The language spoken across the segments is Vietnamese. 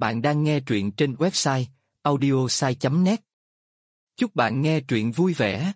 Bạn đang nghe truyện trên website audiosai.net. Chúc bạn nghe truyện vui vẻ.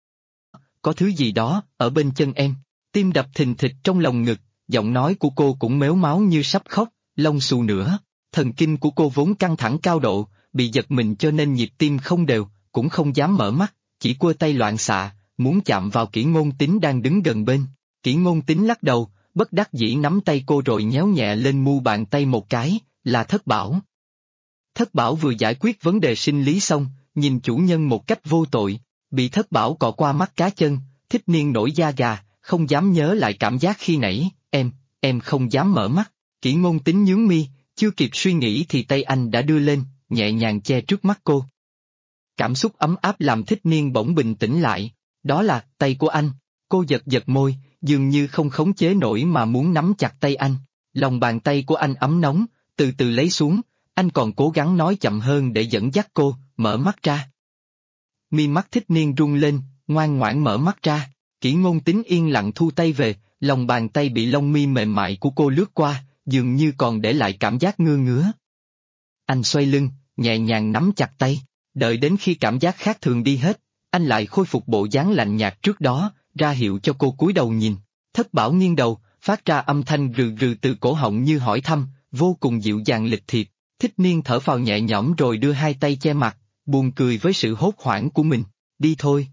Có thứ gì đó ở bên chân em, tim đập thình thịch trong lòng ngực, giọng nói của cô cũng mếu máo như sắp khóc, lông xù nữa. Thần kinh của cô vốn căng thẳng cao độ, bị giật mình cho nên nhịp tim không đều, cũng không dám mở mắt, chỉ quơ tay loạn xạ, muốn chạm vào Kỷ Ngôn Tính đang đứng gần bên. Kỷ Ngôn Tính lắc đầu, bất đắc dĩ nắm tay cô rồi nhéo nhẹ lên mu bàn tay một cái, là Thất Bảo. Thất Bảo vừa giải quyết vấn đề sinh lý xong, nhìn chủ nhân một cách vô tội, bị Thất Bảo cọ qua mắt cá chân, Thích Niên nổi da gà, không dám nhớ lại cảm giác khi nãy, em không dám mở mắt. Kỷ Ngôn Tính nhướng mi, chưa kịp suy nghĩ thì tay anh đã đưa lên, nhẹ nhàng che trước mắt cô. Cảm xúc ấm áp làm Thích Niên bỗng bình tĩnh lại, đó là tay của anh. Cô giật giật môi, dường như không khống chế nổi mà muốn nắm chặt tay anh. Lòng bàn tay của anh ấm nóng, từ từ lấy xuống, anh còn cố gắng nói chậm hơn để dẫn dắt cô, mở mắt ra. Mi mắt Thích Niên rung lên, ngoan ngoãn mở mắt ra. Kỷ Ngôn Tính yên lặng thu tay về, lòng bàn tay bị lông mi mềm mại của cô lướt qua, dường như còn để lại cảm giác ngứa ngứa. Anh xoay lưng, nhẹ nhàng nắm chặt tay, đợi đến khi cảm giác khác thường đi hết, anh lại khôi phục bộ dáng lạnh nhạt trước đó, ra hiệu cho cô cúi đầu nhìn. Thất Bảo nghiêng đầu, phát ra âm thanh rừ rừ từ cổ họng như hỏi thăm, vô cùng dịu dàng lịch thiệp. Thích Niên thở phào nhẹ nhõm rồi đưa hai tay che mặt, buồn cười với sự hốt hoảng của mình. Đi thôi.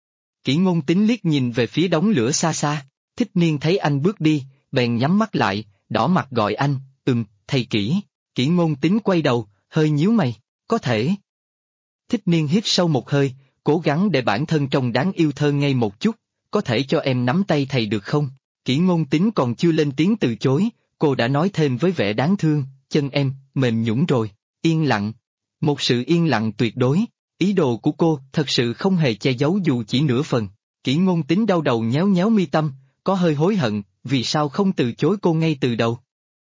Kỷ Ngôn Tính liếc nhìn về phía đống lửa xa xa, Thích Niên thấy anh bước đi, bèn nhắm mắt lại, đỏ mặt gọi anh, thầy Kỷ. Kỷ Ngôn Tính quay đầu, hơi nhíu mày, có thể. Thích Niên hít sâu một hơi, cố gắng để bản thân trông đáng yêu thơ ngây một chút, có thể cho em nắm tay thầy được không? Kỷ Ngôn Tính còn chưa lên tiếng từ chối, cô đã nói thêm với vẻ đáng thương, chân em, mềm nhũn rồi, yên lặng. Một sự yên lặng tuyệt đối, ý đồ của cô thật sự không hề che giấu dù chỉ nửa phần. Kỷ Ngôn Tính đau đầu nhéo nhéo mi tâm, có hơi hối hận, vì sao không từ chối cô ngay từ đầu.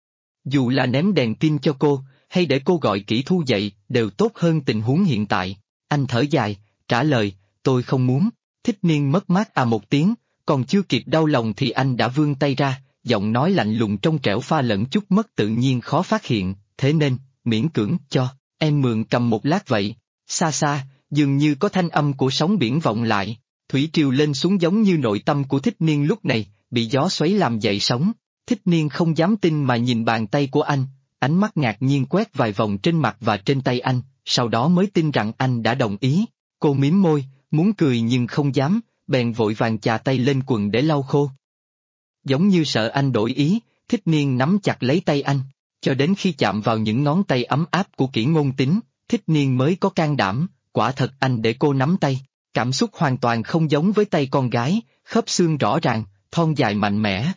Dù là ném đèn pin cho cô, hay để cô gọi Kỷ Thu dậy, đều tốt hơn tình huống hiện tại. Anh thở dài, trả lời, tôi không muốn. Thích Niên mất mát một tiếng, còn chưa kịp đau lòng thì anh đã vươn tay ra, giọng nói lạnh lùng trong trẻo pha lẫn chút mất tự nhiên khó phát hiện, thế nên, miễn cưỡng, cho, em mượn cầm một lát vậy. Xa xa, dường như có thanh âm của sóng biển vọng lại, thủy triều lên xuống giống như nội tâm của Thích Niên lúc này, bị gió xoáy làm dậy sóng. Thích Niên không dám tin mà nhìn bàn tay của anh, ánh mắt ngạc nhiên quét vài vòng trên mặt và trên tay anh, sau đó mới tin rằng anh đã đồng ý. Cô mím môi, muốn cười nhưng không dám, bèn vội vàng chà tay lên quần để lau khô. Giống như sợ anh đổi ý, Thích Niên nắm chặt lấy tay anh, cho đến khi chạm vào những ngón tay ấm áp của Kỷ Ngôn Tính, Thích Niên mới có can đảm, quả thật anh để cô nắm tay, cảm xúc hoàn toàn không giống với tay con gái, khớp xương rõ ràng, thon dài mạnh mẽ.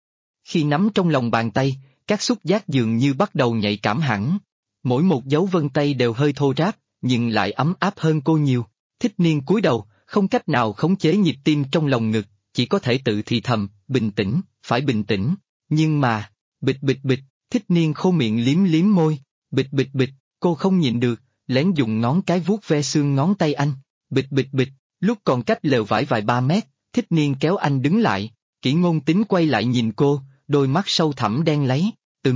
Khi nắm trong lòng bàn tay, các xúc giác dường như bắt đầu nhạy cảm hẳn, mỗi một dấu vân tay đều hơi thô ráp, nhưng lại ấm áp hơn cô nhiều. Thích Niên cúi đầu, không cách nào khống chế nhịp tim trong lòng ngực, chỉ có thể tự thì thầm, bình tĩnh, phải bình tĩnh, nhưng mà, bịch bịch bịch, Thích Niên khô miệng liếm liếm môi, bịch bịch bịch, cô không nhịn được, lén dùng ngón cái vuốt ve xương ngón tay anh, bịch bịch bịch, lúc còn cách lều vải vài 3 mét, Thích Niên kéo anh đứng lại, Kỷ Ngôn Tính quay lại nhìn cô, đôi mắt sâu thẳm đen láy,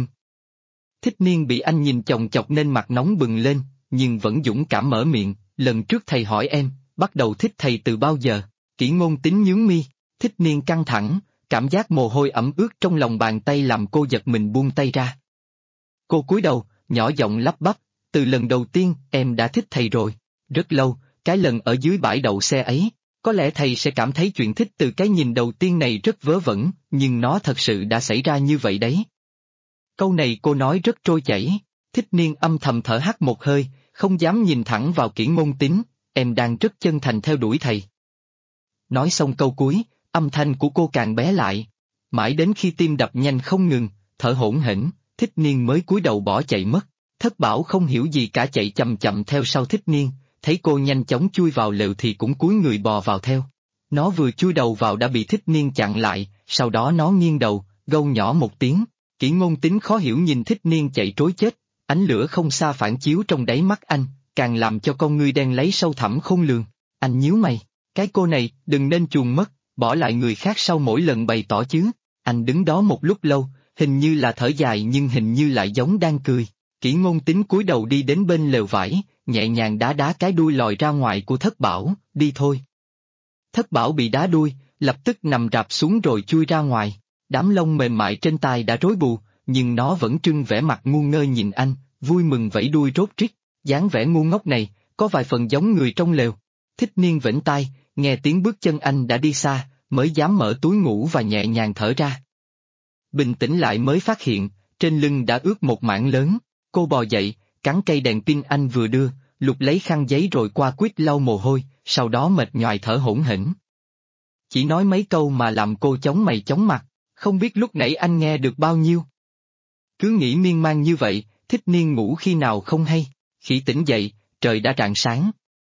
Thích Niên bị anh nhìn chòng chọc nên mặt nóng bừng lên, nhưng vẫn dũng cảm mở miệng, lần trước thầy hỏi em, bắt đầu thích thầy từ bao giờ? Kỷ Ngôn Tính nhướng mi, Thích Niên căng thẳng, cảm giác mồ hôi ẩm ướt trong lòng bàn tay làm cô giật mình buông tay ra. Cô cúi đầu, nhỏ giọng lắp bắp, từ lần đầu tiên em đã thích thầy rồi, rất lâu, cái lần ở dưới bãi đậu xe ấy, có lẽ thầy sẽ cảm thấy chuyện thích từ cái nhìn đầu tiên này rất vớ vẩn, nhưng nó thật sự đã xảy ra như vậy đấy. Câu này cô nói rất trôi chảy, Thích Niên âm thầm thở hắt một hơi, không dám nhìn thẳng vào Kỷ Ngôn Tính, em đang rất chân thành theo đuổi thầy. Nói xong câu cuối, âm thanh của cô càng bé lại, mãi đến khi tim đập nhanh không ngừng, thở hổn hển, Thích Niên mới cúi đầu bỏ chạy mất. Thất Bảo không hiểu gì cả chạy chậm chậm theo sau Thích Niên, thấy cô nhanh chóng chui vào lều thì cũng cúi người bò vào theo. Nó vừa chui đầu vào đã bị Thích Niên chặn lại, sau đó nó nghiêng đầu, gâu nhỏ một tiếng. Kỷ Ngôn Tính khó hiểu nhìn Thích Niên chạy trối chết, ánh lửa không xa phản chiếu trong đáy mắt anh, càng làm cho con ngươi đen lấy sâu thẳm khôn lường. Anh nhíu mày, cái cô này đừng nên chuồn mất, bỏ lại người khác sau mỗi lần bày tỏ chứ. Anh đứng đó một lúc lâu, hình như là thở dài nhưng hình như lại giống đang cười. Kỷ Ngôn Tính cúi đầu đi đến bên lều vải, nhẹ nhàng đá đá cái đuôi lòi ra ngoài của Thất Bảo, đi thôi. Thất Bảo bị đá đuôi, lập tức nằm rạp xuống rồi chui ra ngoài, đám lông mềm mại trên tai đã rối bù, nhưng nó vẫn trưng vẻ mặt ngu ngơ nhìn anh, vui mừng vẫy đuôi rốt rít, dáng vẻ ngu ngốc này, có vài phần giống người trong lều. Thích Niên vểnh tai, nghe tiếng bước chân anh đã đi xa, mới dám mở túi ngủ và nhẹ nhàng thở ra. Bình tĩnh lại mới phát hiện, trên lưng đã ướt một mảng lớn, cô bò dậy, cắn cây đèn pin anh vừa đưa, lục lấy khăn giấy rồi qua quýt lau mồ hôi, sau đó mệt nhoài thở hổn hển. Chỉ nói mấy câu mà làm cô chóng mày chóng mặt, không biết lúc nãy anh nghe được bao nhiêu. Cứ nghĩ miên man như vậy, Thích Niên ngủ khi nào không hay, khi tỉnh dậy, trời đã rạng sáng.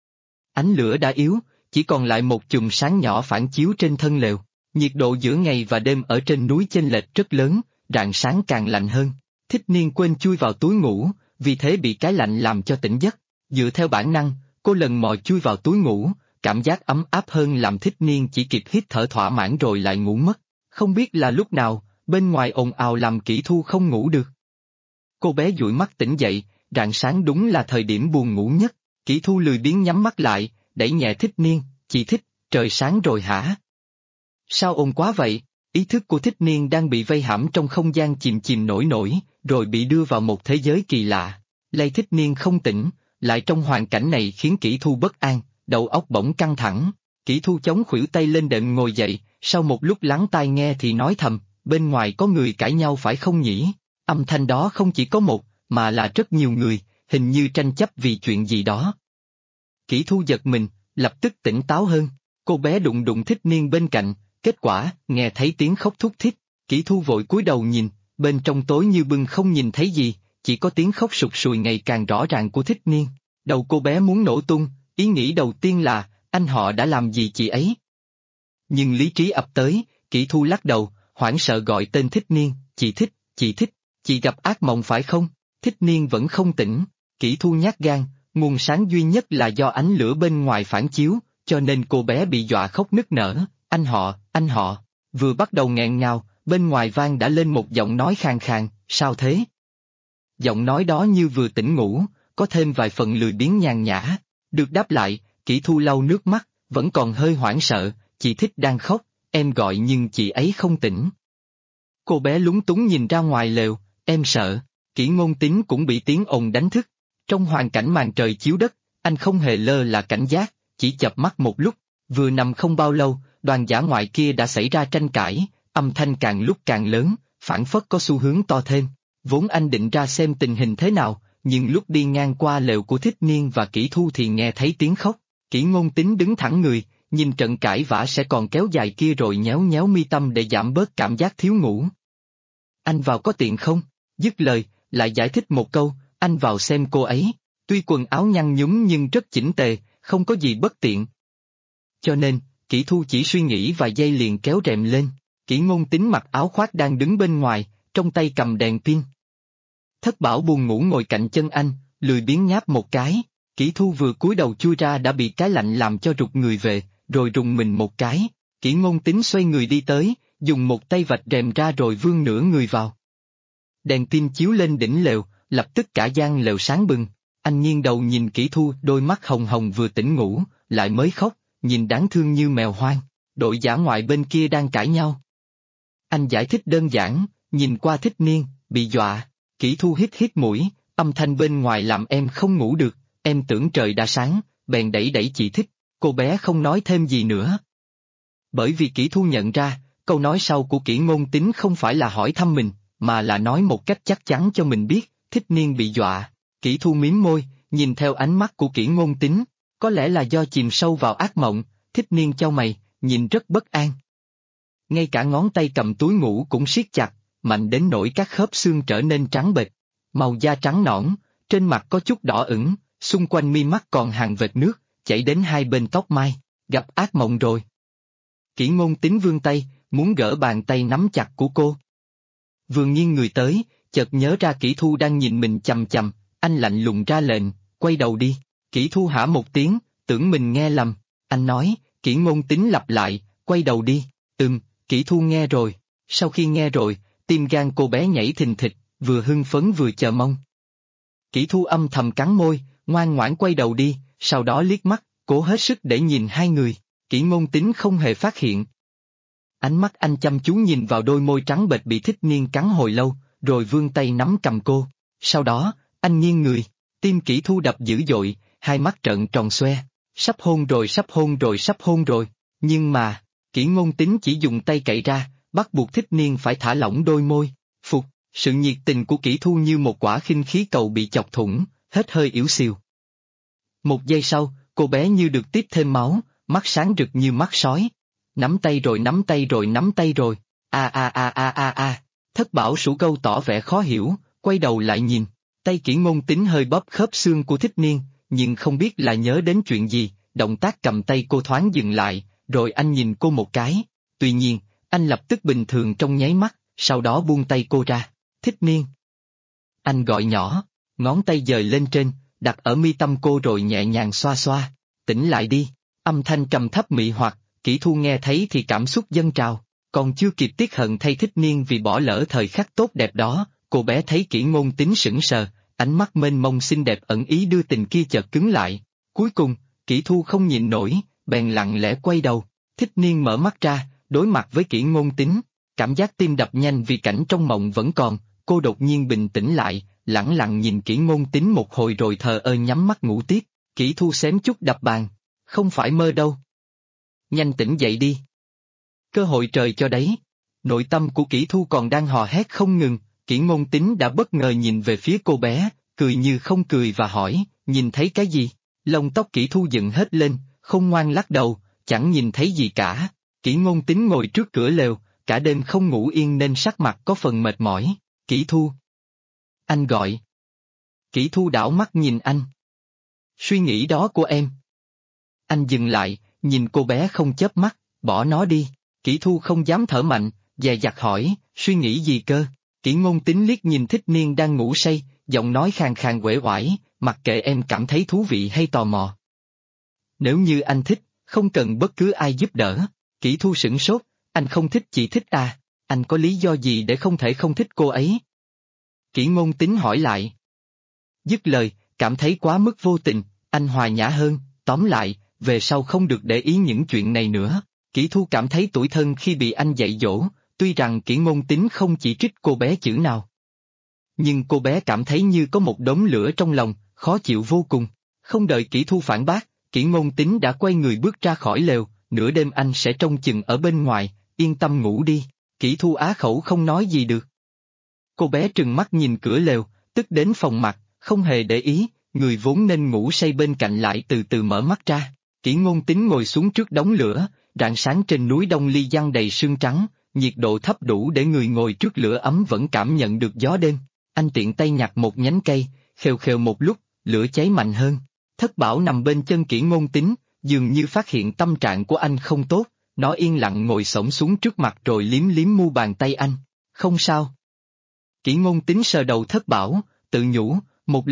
Ánh lửa đã yếu, chỉ còn lại một chùm sáng nhỏ phản chiếu trên thân lều. Nhiệt độ giữa ngày và đêm ở trên núi chênh lệch rất lớn, rạng sáng càng lạnh hơn. Thích Niên quên chui vào túi ngủ, vì thế bị cái lạnh làm cho tỉnh giấc. Dựa theo bản năng, cô lần mò chui vào túi ngủ, cảm giác ấm áp hơn làm Thích Niên chỉ kịp hít thở thỏa mãn rồi lại ngủ mất. Không biết là lúc nào, bên ngoài ồn ào làm Kỷ Thu không ngủ được. Cô bé dụi mắt tỉnh dậy, rạng sáng đúng là thời điểm buồn ngủ nhất. Kỷ Thu lười biếng nhắm mắt lại, đẩy nhẹ Thích Niên, chị Thích, trời sáng rồi hả? Sao ồn quá vậy? Ý thức của Thích Niên đang bị vây hãm trong không gian chìm chìm nổi nổi, rồi bị đưa vào một thế giới kỳ lạ. Lay Thích Niên không tỉnh, lại trong hoàn cảnh này khiến Kỷ Thu bất an, đầu óc bỗng căng thẳng. Kỷ Thu chống khuỷu tay lên đệm ngồi dậy, sau một lúc lắng tai nghe thì nói thầm, bên ngoài có người cãi nhau phải không nhỉ? Âm thanh đó không chỉ có một, mà là rất nhiều người, hình như tranh chấp vì chuyện gì đó. Kỷ Thu giật mình, lập tức tỉnh táo hơn, cô bé đụng đụng Thích Niên bên cạnh, kết quả, nghe thấy tiếng khóc thút thít, Kỷ Thu vội cúi đầu nhìn, bên trong tối như bưng không nhìn thấy gì, chỉ có tiếng khóc sụt sùi ngày càng rõ ràng của Thích Niên. Đầu cô bé muốn nổ tung, ý nghĩ đầu tiên là, anh họ đã làm gì chị ấy? Nhưng lý trí ập tới, Kỷ Thu lắc đầu, hoảng sợ gọi tên Thích Niên, chị Thích, chị gặp ác mộng phải không? Thích Niên vẫn không tỉnh, Kỷ Thu nhát gan, nguồn sáng duy nhất là do ánh lửa bên ngoài phản chiếu, cho nên cô bé bị dọa khóc nức nở, anh họ, vừa bắt đầu nghẹn ngào, bên ngoài vang đã lên một giọng nói khàn khàn, sao thế? Giọng nói đó như vừa tỉnh ngủ, có thêm vài phần lười biếng nhàn nhã, được đáp lại, Kỷ Thu lau nước mắt, vẫn còn hơi hoảng sợ, chị Thích đang khóc, em gọi nhưng chị ấy không tỉnh. Cô bé lúng túng nhìn ra ngoài lều, em sợ, Kỷ Ngôn Tính cũng bị tiếng ồn đánh thức. Trong hoàn cảnh màn trời chiếu đất, anh không hề lơ là cảnh giác, chỉ chợp mắt một lúc, vừa nằm không bao lâu, đoàn dã ngoại kia đã xảy ra tranh cãi, âm thanh càng lúc càng lớn, phảng phất có xu hướng to thêm. Vốn anh định ra xem tình hình thế nào, nhưng lúc đi ngang qua lều của Thích Niên và Kỷ Thu thì nghe thấy tiếng khóc. Kỷ Ngôn Tính đứng thẳng người, nhìn trận cãi vã sẽ còn kéo dài kia rồi nhéo nhéo mi tâm để giảm bớt cảm giác thiếu ngủ. Anh vào có tiện không? Dứt lời, lại giải thích một câu, anh vào xem cô ấy, tuy quần áo nhăn nhúm nhưng rất chỉnh tề, không có gì bất tiện. Cho nên, Kỷ Thu chỉ suy nghĩ vài giây liền kéo rèm lên, Kỷ Ngôn Tính mặc áo khoác đang đứng bên ngoài, trong tay cầm đèn pin. Thất Bảo buồn ngủ ngồi cạnh chân anh, lười biếng nháp một cái, Kỷ Thu vừa cúi đầu chui ra đã bị cái lạnh làm cho rụt người về, rồi rùng mình một cái, Kỷ Ngôn Tính xoay người đi tới, dùng một tay vạch rèm ra rồi vươn nửa người vào. Đèn pin chiếu lên đỉnh lều, lập tức cả gian lều sáng bừng, anh nghiêng đầu nhìn Kỷ Thu, đôi mắt hồng hồng vừa tỉnh ngủ, lại mới khóc, nhìn đáng thương như mèo hoang, đội dã ngoại bên kia đang cãi nhau. Anh giải thích đơn giản, nhìn qua Thích Niên, bị dọa, Kỷ Thu hít hít mũi, âm thanh bên ngoài làm em không ngủ được, em tưởng trời đã sáng, bèn đẩy đẩy chị Thích, cô bé không nói thêm gì nữa. Bởi vì Kỷ Thu nhận ra, câu nói sau của Kỷ Ngôn Tính không phải là hỏi thăm mình, mà là nói một cách chắc chắn cho mình biết, Thích Niên bị dọa. Kỷ Thu mím môi, nhìn theo ánh mắt của Kỷ Ngôn Tính, có lẽ là do chìm sâu vào ác mộng, Thích Niên chau mày, nhìn rất bất an. Ngay cả ngón tay cầm túi ngủ cũng siết chặt, mạnh đến nỗi các khớp xương trở nên trắng bệch, màu da trắng nõn, trên mặt có chút đỏ ửng, xung quanh mi mắt còn hàng vệt nước, chảy đến hai bên tóc mai, gặp ác mộng rồi. Kỷ Ngôn Tính vươn tay, muốn gỡ bàn tay nắm chặt của cô. Vừa nghiêng người tới, chợt nhớ ra Kỷ Thu đang nhìn mình chằm chằm, anh lạnh lùng ra lệnh, quay đầu đi. Kỷ Thu hả một tiếng, tưởng mình nghe lầm, anh nói, Kỷ Ngôn Tính lặp lại, quay đầu đi, Kỷ Thu nghe rồi, sau khi nghe rồi, tim gan cô bé nhảy thình thịch, vừa hưng phấn vừa chờ mong. Kỷ Thu âm thầm cắn môi, ngoan ngoãn quay đầu đi, sau đó liếc mắt, cố hết sức để nhìn hai người. Kỷ Ngôn Tính không hề phát hiện. Ánh mắt anh chăm chú nhìn vào đôi môi trắng bệch bị Thích Niên cắn hồi lâu, rồi vươn tay nắm cầm cô. Sau đó, anh nghiêng người, tim Kỷ Thu đập dữ dội, hai mắt trợn tròn xoe. Sắp hôn rồi, sắp hôn rồi, sắp hôn rồi. Nhưng mà, Kỷ Ngôn Tính chỉ dùng tay cậy ra, bắt buộc Thích Niên phải thả lỏng đôi môi. Phục, sự nhiệt tình của Kỷ Thu như một quả khinh khí cầu bị chọc thủng, hết hơi yếu xìu. Một giây sau, cô bé như được tiếp thêm máu, mắt sáng rực như mắt sói. Nắm tay rồi, nắm tay rồi, nắm tay rồi. Thất Bảo Sủ Câu tỏ vẻ khó hiểu, quay đầu lại nhìn. Tay Kỷ Ngôn Tính hơi bóp khớp xương của Thích Niên, nhưng không biết là nhớ đến chuyện gì, động tác cầm tay cô thoáng dừng lại, rồi anh nhìn cô một cái. Tuy nhiên, anh lập tức bình thường trong nháy mắt, sau đó buông tay cô ra. Thích Niên. Anh gọi nhỏ, ngón tay dời lên trên, đặt ở mi tâm cô rồi nhẹ nhàng xoa xoa. Tỉnh lại đi. Âm thanh trầm thấp mị hoặc, Kỷ Thu nghe thấy thì cảm xúc dâng trào, còn chưa kịp tiếc hận thay Thích Niên vì bỏ lỡ thời khắc tốt đẹp đó, cô bé thấy Kỷ Ngôn Tính sững sờ, ánh mắt mênh mông xinh đẹp ẩn ý đưa tình kia chợt cứng lại. Cuối cùng, Kỷ Thu không nhịn nổi, bèn lặng lẽ quay đầu. Thích Niên mở mắt ra, đối mặt với Kỷ Ngôn Tính, cảm giác tim đập nhanh vì cảnh trong mộng vẫn còn, cô đột nhiên bình tĩnh lại, lẳng lặng nhìn Kỷ Ngôn Tính một hồi rồi thờ ơ nhắm mắt ngủ tiếp. Kỷ Thu xém chút đập bàn. Không phải mơ đâu. Nhanh tỉnh dậy đi. Cơ hội trời cho đấy. Nội tâm của Kỷ Thu còn đang hò hét không ngừng, Kỷ Ngôn Tính đã bất ngờ nhìn về phía cô bé, cười như không cười và hỏi, nhìn thấy cái gì? Lông tóc Kỷ Thu dựng hết lên, không ngoan lắc đầu, chẳng nhìn thấy gì cả. Kỷ Ngôn Tính ngồi trước cửa lều, cả đêm không ngủ yên nên sắc mặt có phần mệt mỏi. Kỷ Thu. Anh gọi. Kỷ Thu đảo mắt nhìn anh. Suy nghĩ đó của em. Anh dừng lại, nhìn cô bé không chớp mắt, bỏ nó đi. Kỷ Thu không dám thở mạnh, dè dặt hỏi, suy nghĩ gì cơ? Kỷ Ngôn Tính liếc nhìn Thích Niên đang ngủ say, giọng nói khàn khàn uể oải, mặc kệ em cảm thấy thú vị hay tò mò. Nếu như anh thích, không cần bất cứ ai giúp đỡ. Kỷ Thu sửng sốt, anh không thích chị thích à, anh có lý do gì để không thể không thích cô ấy? Kỷ Ngôn Tính hỏi lại. Dứt lời, cảm thấy quá mức vô tình, anh hòa nhã hơn, tóm lại, về sau không được để ý những chuyện này nữa. Kỷ Thu cảm thấy tủi thân khi bị anh dạy dỗ, tuy rằng Kỷ Ngôn Tính không chỉ trích cô bé chữ nào. Nhưng cô bé cảm thấy như có một đống lửa trong lòng, khó chịu vô cùng. Không đợi Kỷ Thu phản bác, Kỷ Ngôn Tính đã quay người bước ra khỏi lều, nửa đêm anh sẽ trông chừng ở bên ngoài, yên tâm ngủ đi. Kỷ Thu á khẩu không nói gì được. Cô bé trừng mắt nhìn cửa lều, tức đến phòng mặt, không hề để ý, người vốn nên ngủ say bên cạnh lại từ từ mở mắt ra. Kỷ Ngôn Tính ngồi xuống trước đống lửa, rạng sáng trên núi Đông Ly giăng đầy sương trắng, nhiệt độ thấp đủ để người ngồi trước lửa ấm vẫn cảm nhận được gió đêm. Anh tiện tay nhặt một nhánh cây, khều khều một lúc, lửa cháy mạnh hơn. Thất Bảo nằm bên chân Kỷ Ngôn Tính, dường như phát hiện tâm trạng của anh không tốt, nó yên lặng ngồi xổm xuống trước mặt rồi liếm liếm mu bàn tay anh. Không sao. Kỷ Ngôn Tính sờ đầu Thất Bảo, tự nhủ, một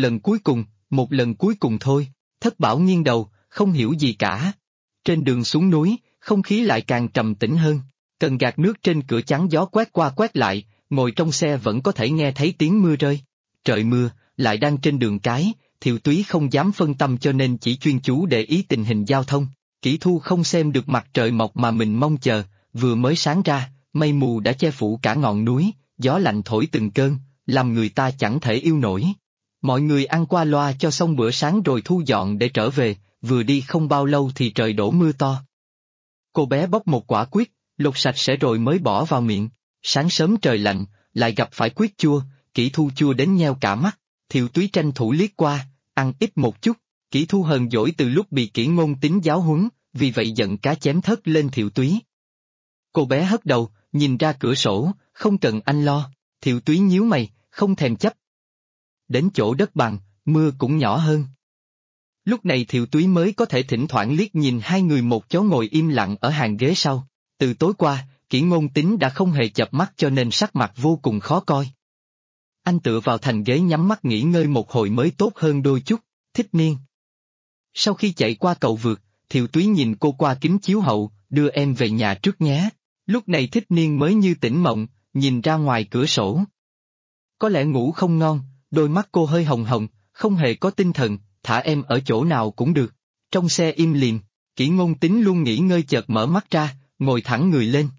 lần cuối cùng thôi. Thất Bảo nghiêng đầu, không hiểu gì cả. Trên đường xuống núi, không khí lại càng trầm tĩnh hơn. Cần gạt nước trên cửa chắn gió quét qua quét lại, ngồi trong xe vẫn có thể nghe thấy tiếng mưa rơi. Trời mưa, lại đang trên đường cái, Thiệu Túy không dám phân tâm cho nên chỉ chuyên chú để ý tình hình giao thông. Kỷ Thu không xem được mặt trời mọc mà mình mong chờ, vừa mới sáng ra, mây mù đã che phủ cả ngọn núi, gió lạnh thổi từng cơn, làm người ta chẳng thể yêu nổi. Mọi người ăn qua loa cho xong bữa sáng rồi thu dọn để trở về, vừa đi không bao lâu thì trời đổ mưa to. Cô bé bóc một quả quýt, lột sạch sẽ rồi mới bỏ vào miệng. Sáng sớm trời lạnh, lại gặp phải quýt chua, Kỷ Thu chua đến nheo cả mắt. Thiệu Túy tranh thủ liếc qua, ăn ít một chút. Kỷ Thu hờn dỗi từ lúc bị Kỷ Ngôn Tính giáo huấn, vì vậy giận cá chém thớt lên Thiệu Túy. Cô bé hất đầu, nhìn ra cửa sổ, không cần anh lo. Thiệu Túy nhíu mày, không thèm chấp. Đến chỗ đất bằng, mưa cũng nhỏ hơn. Lúc này Thiệu Túy mới có thể thỉnh thoảng liếc nhìn hai người một chó ngồi im lặng ở hàng ghế sau. Từ tối qua, Kỷ Ngôn Tính đã không hề chợp mắt cho nên sắc mặt vô cùng khó coi. Anh tựa vào thành ghế nhắm mắt nghỉ ngơi một hồi mới tốt hơn đôi chút. Thích Niên. Sau khi chạy qua cầu vượt, Thiệu Túy nhìn cô qua kính chiếu hậu, đưa em về nhà trước nhé. Lúc này Thích Niên mới như tỉnh mộng, nhìn ra ngoài cửa sổ. Có lẽ ngủ không ngon, đôi mắt cô hơi hồng hồng, không hề có tinh thần, thả em ở chỗ nào cũng được. Trong xe im lìm, Kỷ Ngôn Tính luôn nghỉ ngơi chợt mở mắt ra, ngồi thẳng người lên.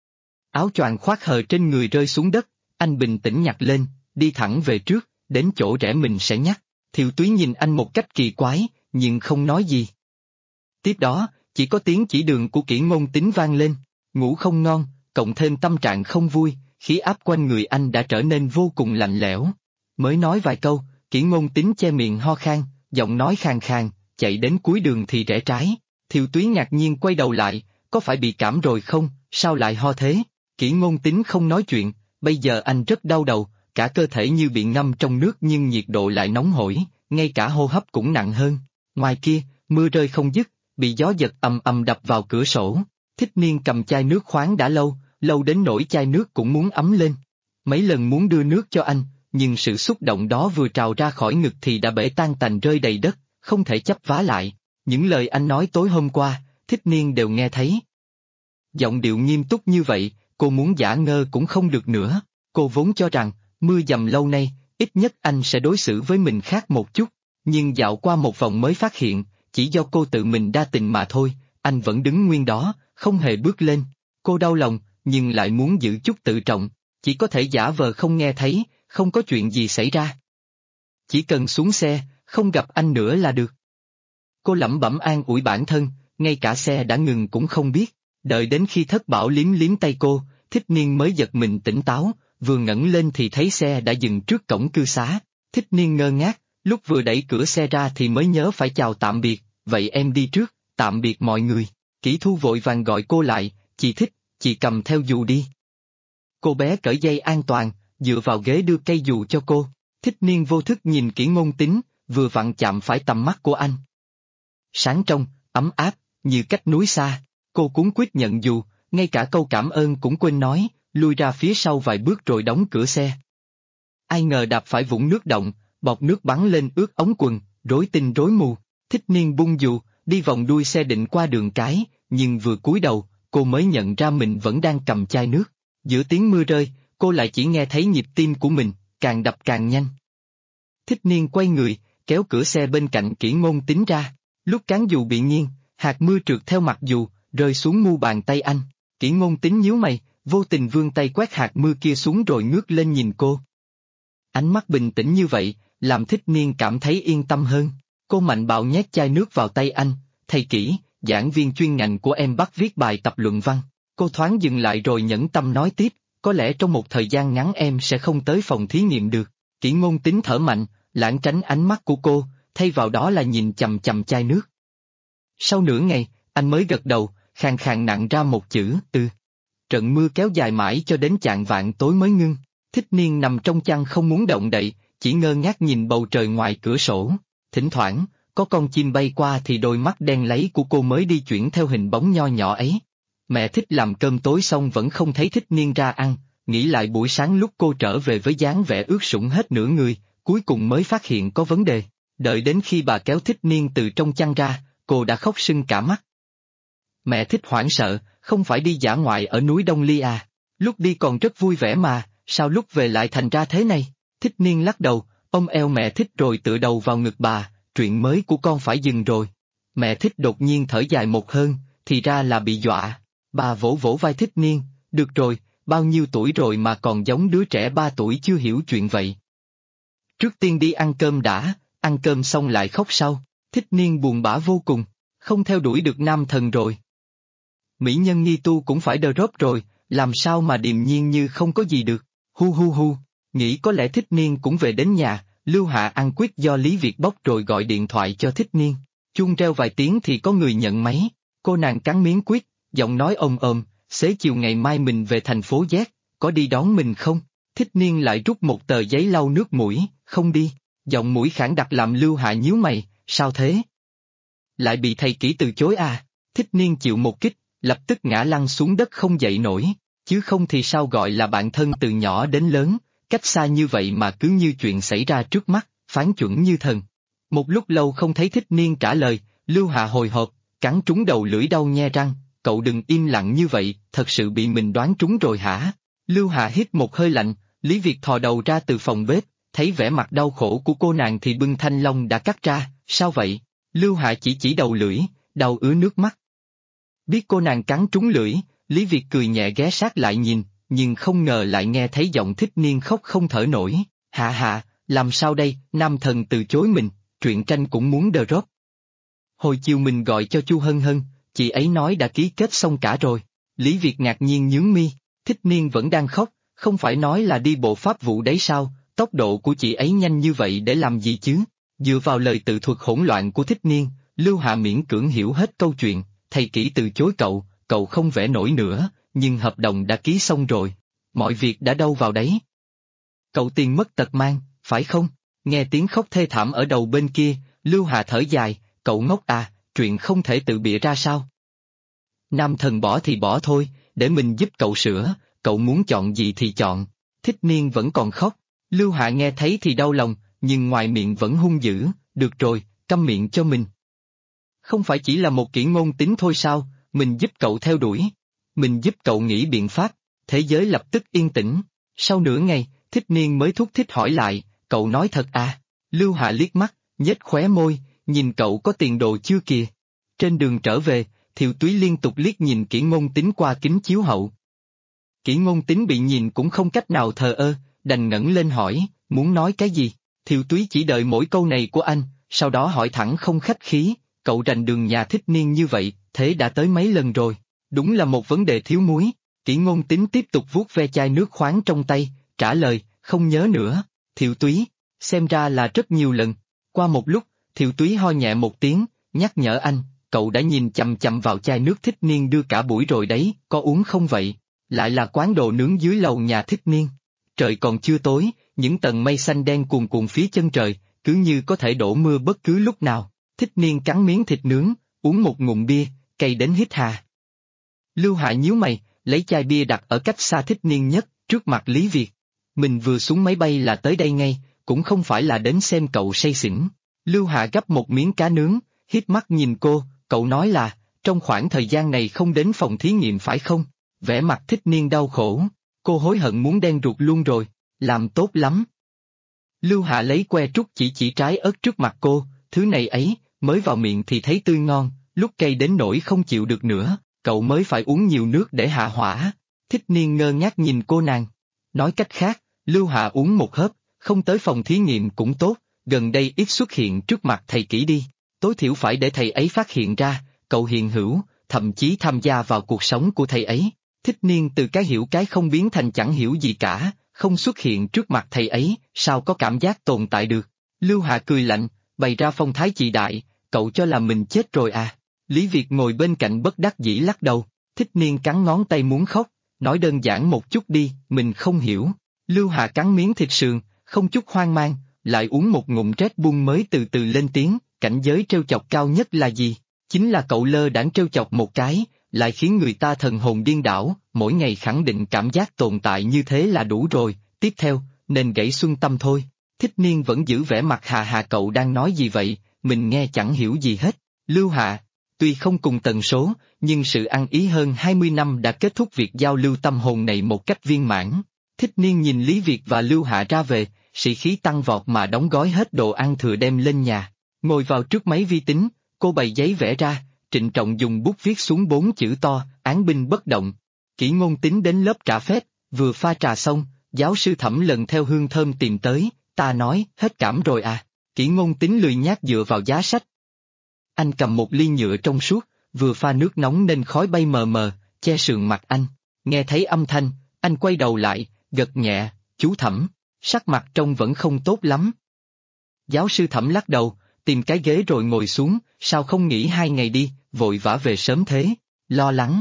Áo choàng khoác hờ trên người rơi xuống đất, anh bình tĩnh nhặt lên, đi thẳng về trước, đến chỗ rẽ mình sẽ nhắc. Thiệu Túy nhìn anh một cách kỳ quái, nhưng không nói gì. Tiếp đó, chỉ có tiếng chỉ đường của Kỷ Ngôn Tính vang lên, ngủ không ngon, cộng thêm tâm trạng không vui, khí áp quanh người anh đã trở nên vô cùng lạnh lẽo. Mới nói vài câu, Kỷ Ngôn Tính che miệng ho khan, giọng nói khàn khàn, chạy đến cuối đường thì rẽ trái. Thiệu Túy ngạc nhiên quay đầu lại, có phải bị cảm rồi không, sao lại ho thế? Kỷ Ngôn Tính không nói chuyện, bây giờ anh rất đau đầu, cả cơ thể như bị ngâm trong nước nhưng nhiệt độ lại nóng hổi, ngay cả hô hấp cũng nặng hơn. Ngoài kia, mưa rơi không dứt, bị gió giật ầm ầm đập vào cửa sổ. Thích Niên cầm chai nước khoáng đã lâu, lâu đến nỗi chai nước cũng muốn ấm lên. Mấy lần muốn đưa nước cho anh, nhưng sự xúc động đó vừa trào ra khỏi ngực thì đã bể tan tành rơi đầy đất, không thể chấp vá lại. Những lời anh nói tối hôm qua, Thích Niên đều nghe thấy. Giọng điệu nghiêm túc như vậy, cô muốn giả ngơ cũng không được nữa. Cô vốn cho rằng, mưa dầm lâu nay, ít nhất anh sẽ đối xử với mình khác một chút, nhưng dạo qua một vòng mới phát hiện, chỉ do cô tự mình đa tình mà thôi, anh vẫn đứng nguyên đó, không hề bước lên. Cô đau lòng, nhưng lại muốn giữ chút tự trọng, chỉ có thể giả vờ không nghe thấy, không có chuyện gì xảy ra. Chỉ cần xuống xe, không gặp anh nữa là được. Cô lẩm bẩm an ủi bản thân, ngay cả xe đã ngừng cũng không biết, đợi đến khi Thất Bảo liếm liếm tay cô, Thích Niên mới giật mình tỉnh táo, vừa ngẩng lên thì thấy xe đã dừng trước cổng cư xá. Thích Niên ngơ ngác, lúc vừa đẩy cửa xe ra thì mới nhớ phải chào tạm biệt, vậy em đi trước, tạm biệt mọi người. Kỷ Thu vội vàng gọi cô lại, chị Thích, chị cầm theo dù đi. Cô bé cởi dây an toàn, dựa vào ghế đưa cây dù cho cô. Thích Niên vô thức nhìn Kỷ Ngôn Tính, vừa vặn chạm phải tầm mắt của anh. Sáng trong, ấm áp, như cách núi xa, cô cuống quýt nhận dù, ngay cả câu cảm ơn cũng quên nói, lui ra phía sau vài bước rồi đóng cửa xe. Ai ngờ đạp phải vũng nước động, bọt nước bắn lên ướt ống quần, rối tinh rối mù. Thích Niên bung dù, đi vòng đuôi xe định qua đường cái, nhưng vừa cúi đầu, cô mới nhận ra mình vẫn đang cầm chai nước. Giữa tiếng mưa rơi, cô lại chỉ nghe thấy nhịp tim của mình, càng đập càng nhanh. Thích Niên quay người, kéo cửa xe bên cạnh Kỷ Ngôn Tính ra. Lúc cán dù bị nghiêng, hạt mưa trượt theo mặt dù, rơi xuống mu bàn tay anh. Kỷ Ngôn Tính nhíu mày, vô tình vươn tay quét hạt mưa kia xuống rồi ngước lên nhìn cô. Ánh mắt bình tĩnh như vậy, làm Thích Niên cảm thấy yên tâm hơn. Cô mạnh bạo nhét chai nước vào tay anh, thầy Kỷ, giảng viên chuyên ngành của em bắt viết bài tập luận văn. Cô thoáng dừng lại rồi nhẫn tâm nói tiếp, có lẽ trong một thời gian ngắn em sẽ không tới phòng thí nghiệm được. Kỷ Ngôn Tính thở mạnh, lảng tránh ánh mắt của cô, thay vào đó là nhìn chằm chằm chai nước. Sau nửa ngày, anh mới gật đầu, khàn khàn nặn ra một chữ, "Ừ." Trận mưa kéo dài mãi cho đến chạng vạng tối mới ngưng. Thích Niên nằm trong chăn không muốn động đậy, chỉ ngơ ngác nhìn bầu trời ngoài cửa sổ. Thỉnh thoảng, có con chim bay qua thì đôi mắt đen láy của cô mới đi chuyển theo hình bóng nho nhỏ ấy. Mẹ Thích làm cơm tối xong vẫn không thấy Thích Niên ra ăn, nghĩ lại buổi sáng lúc cô trở về với dáng vẻ ướt sũng hết nửa người, cuối cùng mới phát hiện có vấn đề. Đợi đến khi bà kéo Thích Niên từ trong chăn ra, cô đã khóc sưng cả mắt. Mẹ Thích hoảng sợ, không phải đi dã ngoại ở núi Đông Ly à? Lúc đi còn rất vui vẻ mà, sao lúc về lại thành ra thế này? Thích Niên lắc đầu, ôm eo mẹ Thích rồi tựa đầu vào ngực bà, chuyện mới của con phải dừng rồi. Mẹ Thích đột nhiên thở dài một hơi, thì ra là bị dọa. Bà vỗ vỗ vai Thích Niên, được rồi, bao nhiêu tuổi rồi mà còn giống đứa trẻ 3 tuổi chưa hiểu chuyện vậy. Trước tiên đi ăn cơm đã, ăn cơm xong lại khóc sau. Thích Niên buồn bã vô cùng, không theo đuổi được nam thần rồi. Mỹ nhân nghi tu cũng phải drop rồi, làm sao mà điềm nhiên như không có gì được. Hu hu hu, nghĩ có lẽ Thích Niên cũng về đến nhà, Lưu Hạ ăn quyết do Lý Việt bóc rồi gọi điện thoại cho Thích Niên. Chuông reo vài tiếng thì có người nhận máy, cô nàng cắn miếng quyết, giọng nói ồm ồm, xế chiều ngày mai mình về thành phố Z, có đi đón mình không? Thích Niên lại rút một tờ giấy lau nước mũi, không đi. Giọng mũi khản đặc làm Lưu Hạ nhíu mày, sao thế? Lại bị thầy Kỷ từ chối à? Thích Niên chịu một kích, lập tức ngã lăn xuống đất không dậy nổi, chứ không thì sao gọi là bạn thân từ nhỏ đến lớn, cách xa như vậy mà cứ như chuyện xảy ra trước mắt, phán chuẩn như thần. Một lúc lâu không thấy Thích Niên trả lời, Lưu Hạ hồi hộp, cắn trúng đầu lưỡi đau nhe răng, cậu đừng im lặng như vậy, thật sự bị mình đoán trúng rồi hả? Lưu Hạ hít một hơi lạnh, Lý Việt thò đầu ra từ phòng bếp, thấy vẻ mặt đau khổ của cô nàng thì bưng thanh long đã cắt ra, sao vậy? Lưu Hạ chỉ đầu lưỡi, đau ứa nước mắt. Biết cô nàng cắn trúng lưỡi, Lý Việt cười nhẹ ghé sát lại nhìn, nhưng không ngờ lại nghe thấy giọng Thích Niên khóc không thở nổi. Hạ hạ, làm sao đây? Nam thần từ chối mình, truyện tranh cũng muốn drop. Hồi chiều mình gọi cho Chu Hân Hân, chị ấy nói đã ký kết xong cả rồi. Lý Việt ngạc nhiên nhướng mi, Thích Niên vẫn đang khóc, không phải nói là đi bộ pháp vụ đấy sao, tốc độ của chị ấy nhanh như vậy để làm gì chứ? Dựa vào lời tự thuật hỗn loạn của Thích Niên, Lưu Hạ miễn cưỡng hiểu hết câu chuyện, thầy kỹ từ chối cậu không vẽ nổi nữa, nhưng hợp đồng đã ký xong rồi, mọi việc đã đâu vào đấy. Cậu tiền mất tật mang, phải không? Nghe tiếng khóc thê thảm ở đầu bên kia, Lưu Hạ thở dài, cậu ngốc à, chuyện không thể tự bịa ra sao? Nam thần bỏ thì bỏ thôi, để mình giúp cậu sửa, cậu muốn chọn gì thì chọn. Thích Niên vẫn còn khóc, Lưu Hạ nghe thấy thì đau lòng, nhưng ngoài miệng vẫn hung dữ, được rồi, câm miệng cho mình. Không phải chỉ là một kỹ ngôn tính thôi sao, mình giúp cậu theo đuổi. Mình giúp cậu nghĩ biện pháp, thế giới lập tức yên tĩnh. Sau nửa ngày, Thích Niên mới thúc thích hỏi lại, cậu nói thật à? Lưu Hạ liếc mắt, nhếch khóe môi, nhìn cậu có tiền đồ chưa kìa. Trên đường trở về, Thiệu Túy liên tục liếc nhìn Kỷ Ngôn Tính qua kính chiếu hậu. Kỷ Ngôn Tính bị nhìn cũng không cách nào thờ ơ, đành ngẩng lên hỏi, muốn nói cái gì? Thiệu Túy chỉ đợi mỗi câu này của anh, sau đó hỏi thẳng không khách khí, cậu rành đường nhà Thích Niên như vậy, thế đã tới mấy lần rồi? Đúng là một vấn đề thiếu muối. Kỷ Ngôn Tính tiếp tục vuốt ve chai nước khoáng trong tay, trả lời, không nhớ nữa. Thiệu Túy, xem ra là rất nhiều lần. Qua một lúc, Thiệu Túy ho nhẹ một tiếng, nhắc nhở anh, cậu đã nhìn chằm chằm vào chai nước Thích Niên đưa cả buổi rồi đấy, có uống không vậy? Lại là quán đồ nướng dưới lầu nhà Thích Niên. Trời còn chưa tối, những tầng mây xanh đen cuồn cuộn phía chân trời, cứ như có thể đổ mưa bất cứ lúc nào. Thích Niên cắn miếng thịt nướng, uống một ngụm bia, cay đến hít hà. Lưu Hạ nhíu mày, lấy chai bia đặt ở cách xa Thích Niên nhất, trước mặt Lý Việt. Mình vừa xuống máy bay là tới đây ngay, cũng không phải là đến xem cậu say xỉn. Lưu Hạ gắp một miếng cá nướng, hít mắt nhìn cô, cậu nói là, trong khoảng thời gian này không đến phòng thí nghiệm phải không? Vẻ mặt Thích Niên đau khổ, cô hối hận muốn đen ruột luôn rồi, làm tốt lắm. Lưu Hạ lấy que trúc chỉ trái ớt trước mặt cô, thứ này ấy, mới vào miệng thì thấy tươi ngon, lúc cay đến nỗi không chịu được nữa, cậu mới phải uống nhiều nước để hạ hỏa. Thích Niên ngơ ngác nhìn cô nàng. Nói cách khác, Lưu Hạ uống một hớp, không tới phòng thí nghiệm cũng tốt, gần đây ít xuất hiện trước mặt thầy kỹ đi, tối thiểu phải để thầy ấy phát hiện ra, cậu hiện hữu, thậm chí tham gia vào cuộc sống của thầy ấy. Thích Niên từ cái hiểu cái không biến thành chẳng hiểu gì cả, không xuất hiện trước mặt thầy ấy, sao có cảm giác tồn tại được. Lưu Hạ cười lạnh, bày ra phong thái chị đại, cậu cho là mình chết rồi à? Lý Việt ngồi bên cạnh bất đắc dĩ lắc đầu, Thích Niên cắn ngón tay muốn khóc, nói đơn giản một chút đi, mình không hiểu. Lưu Hạ cắn miếng thịt sườn, không chút hoang mang, lại uống một ngụm Red Bull mới từ từ lên tiếng, cảnh giới trêu chọc cao nhất là gì? Chính là cậu lơ đãng trêu chọc một cái, lại khiến người ta thần hồn điên đảo, mỗi ngày khẳng định cảm giác tồn tại như thế là đủ rồi, tiếp theo, nên gãy xuân tâm thôi. Thích Niên vẫn giữ vẻ mặt hà cậu đang nói gì vậy, mình nghe chẳng hiểu gì hết. Lưu Hạ, tuy không cùng tần số, nhưng sự ăn ý hơn 20 năm đã kết thúc việc giao lưu tâm hồn này một cách viên mãn. Thích Niên nhìn Lý Việt và Lưu Hạ ra về, sĩ khí tăng vọt mà đóng gói hết đồ ăn thừa đem lên nhà. Ngồi vào trước máy vi tính, cô bày giấy vẽ ra, trịnh trọng dùng bút viết xuống 4 chữ to, án binh bất động. Kỷ Ngôn Tính đến lớp trả phép, vừa pha trà xong, giáo sư Thẩm lần theo hương thơm tìm tới, ta nói, hết cảm rồi à? Kỷ Ngôn Tính lười nhác dựa vào giá sách. Anh cầm một ly nhựa trong suốt, vừa pha nước nóng nên khói bay mờ mờ, che sườn mặt anh. Nghe thấy âm thanh, anh quay đầu lại, gật nhẹ, chú Thẩm, sắc mặt trông vẫn không tốt lắm. Giáo sư Thẩm lắc đầu, tìm cái ghế rồi ngồi xuống, sao không nghỉ 2 ngày đi, vội vã về sớm thế, lo lắng.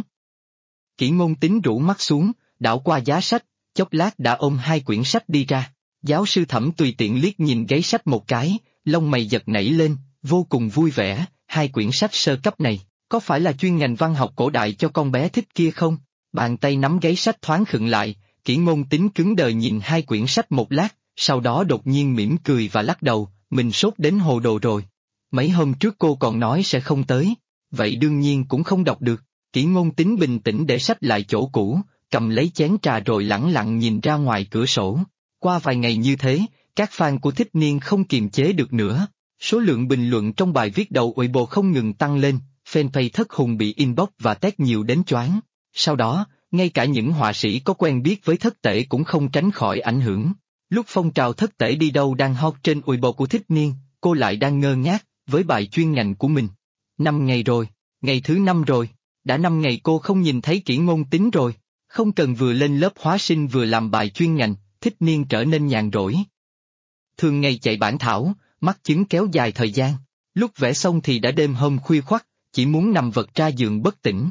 Kỷ Ngôn Tính rũ mắt xuống, đảo qua giá sách, chốc lát đã ôm 2 quyển sách đi ra. Giáo sư Thẩm tùy tiện liếc nhìn gáy sách một cái, lông mày giật nảy lên, vô cùng vui vẻ, 2 quyển sách sơ cấp này, có phải là chuyên ngành văn học cổ đại cho con bé thích kia không? Bàn tay nắm gáy sách thoáng khựng lại, Kỷ Ngôn Tính cứng đờ nhìn 2 quyển sách một lát, sau đó đột nhiên mỉm cười và lắc đầu, mình sốt đến hồ đồ rồi. Mấy hôm trước cô còn nói sẽ không tới, vậy đương nhiên cũng không đọc được. Kỷ Ngôn Tính bình tĩnh để sách lại chỗ cũ, cầm lấy chén trà rồi lẳng lặng nhìn ra ngoài cửa sổ. Qua vài ngày như thế, Các fan của Thích Niên không kiềm chế được nữa. Số lượng bình luận trong bài viết đầu Weibo không ngừng tăng lên, fanpage Thất Hùng bị inbox và tag nhiều đến choáng. Sau đó, ngay cả những họa sĩ có quen biết với Thất Tể cũng không tránh khỏi ảnh hưởng. Lúc phong trào Thất Tể đi đâu đang hot trên Weibo của Thích Niên, cô lại đang ngơ ngác với bài chuyên ngành của mình. 5 ngày rồi, ngày thứ 5 rồi, đã 5 ngày cô không nhìn thấy Kỷ Ngôn Tín rồi. Không cần vừa lên lớp hóa sinh vừa làm bài chuyên ngành, Thích Niên trở nên nhàn rỗi. Thường ngày chạy bản thảo, mắc chứng kéo dài thời gian, lúc vẽ xong thì đã đêm hôm khuya khoắt, chỉ muốn nằm vật ra giường bất tỉnh.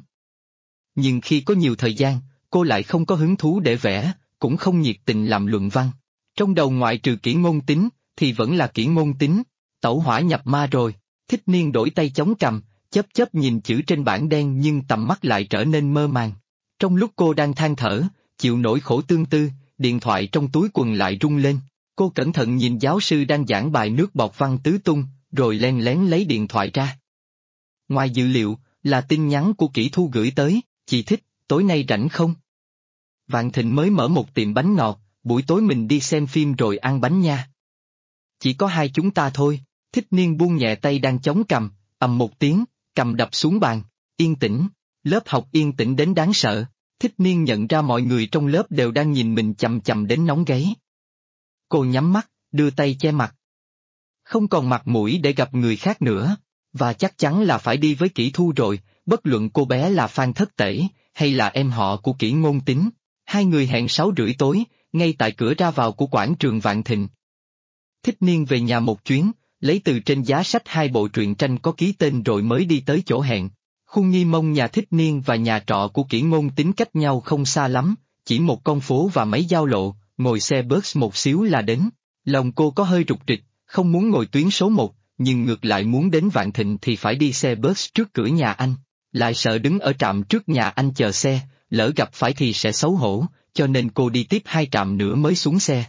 Nhưng khi có nhiều thời gian, cô lại không có hứng thú để vẽ, cũng không nhiệt tình làm luận văn. Trong đầu ngoại trừ Kỷ Ngôn Tín, thì vẫn là Kỷ Ngôn Tín, tẩu hỏa nhập ma rồi. Thích Niên đổi tay chống cằm, chớp nhìn chữ trên bảng đen nhưng tầm mắt lại trở nên mơ màng. Trong lúc cô đang than thở, chịu nỗi khổ tương tư, điện thoại trong túi quần lại rung lên. Cô cẩn thận nhìn giáo sư đang giảng bài nước bọt văn tứ tung, rồi len lén lấy điện thoại ra. Ngoài dữ liệu, là tin nhắn của Kỷ Thu gửi tới, chị Thích, tối nay rảnh không? Vạn Thịnh mới mở một tiệm bánh ngọt, buổi tối mình đi xem phim rồi ăn bánh nha. Chỉ có hai chúng ta thôi. Thích Niên buông nhẹ tay đang chống cằm, ầm một tiếng, cầm đập xuống bàn, yên tĩnh, lớp học yên tĩnh đến đáng sợ. Thích Niên nhận ra mọi người trong lớp đều đang nhìn mình chằm chằm đến nóng gáy. Cô nhắm mắt, đưa tay che mặt. Không còn mặt mũi để gặp người khác nữa, và chắc chắn là phải đi với Kỷ Thu rồi, bất luận cô bé là fan Thất Tể, hay là em họ của Kỷ Ngôn Tín. Hai người hẹn 6:30 tối, ngay tại cửa ra vào của quảng trường Vạn Thịnh. Thích Niên về nhà một chuyến, lấy từ trên giá sách 2 bộ truyện tranh có ký tên rồi mới đi tới chỗ hẹn. Khu Nghi Mông nhà Thích Niên và nhà trọ của Kỷ Ngôn Tín cách nhau không xa lắm, chỉ một con phố và mấy giao lộ, ngồi xe bus một xíu là đến. Lòng cô có hơi rục rịch, không muốn ngồi tuyến số 1, nhưng ngược lại muốn đến Vạn Thịnh thì phải đi xe bus trước cửa nhà anh. Lại sợ đứng ở trạm trước nhà anh chờ xe, lỡ gặp phải thì sẽ xấu hổ, cho nên cô đi tiếp 2 trạm nữa mới xuống xe.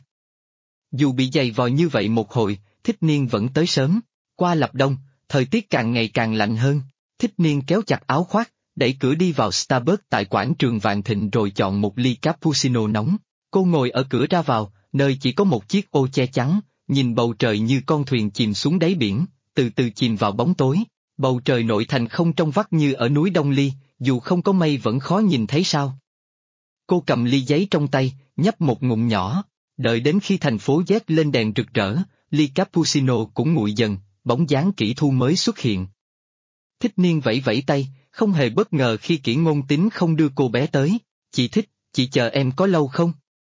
Dù bị giày vò như vậy một hồi, Thích Niên vẫn tới sớm. Qua lập đông, thời tiết càng ngày càng lạnh hơn. Thích Niên kéo chặt áo khoác, đẩy cửa đi vào Starbucks tại quảng trường Vạn Thịnh rồi chọn một ly cappuccino nóng. Cô ngồi ở cửa ra vào, nơi chỉ có một chiếc ô che chắn, nhìn bầu trời như con thuyền chìm xuống đáy biển, từ từ chìm vào bóng tối. Bầu trời nội thành không trong vắt như ở núi Đông Ly, dù không có mây vẫn khó nhìn thấy sao. Cô cầm ly giấy trong tay, nhấp một ngụm nhỏ, đợi đến khi thành phố Z lên đèn rực rỡ, ly cappuccino cũng nguội dần, bóng dáng Kỷ Thu mới xuất hiện. Thích Niên vẫy vẫy tay, không hề bất ngờ khi Kỷ Ngôn Tín không đưa cô bé tới. Chị Thích, chị chờ em có lâu không?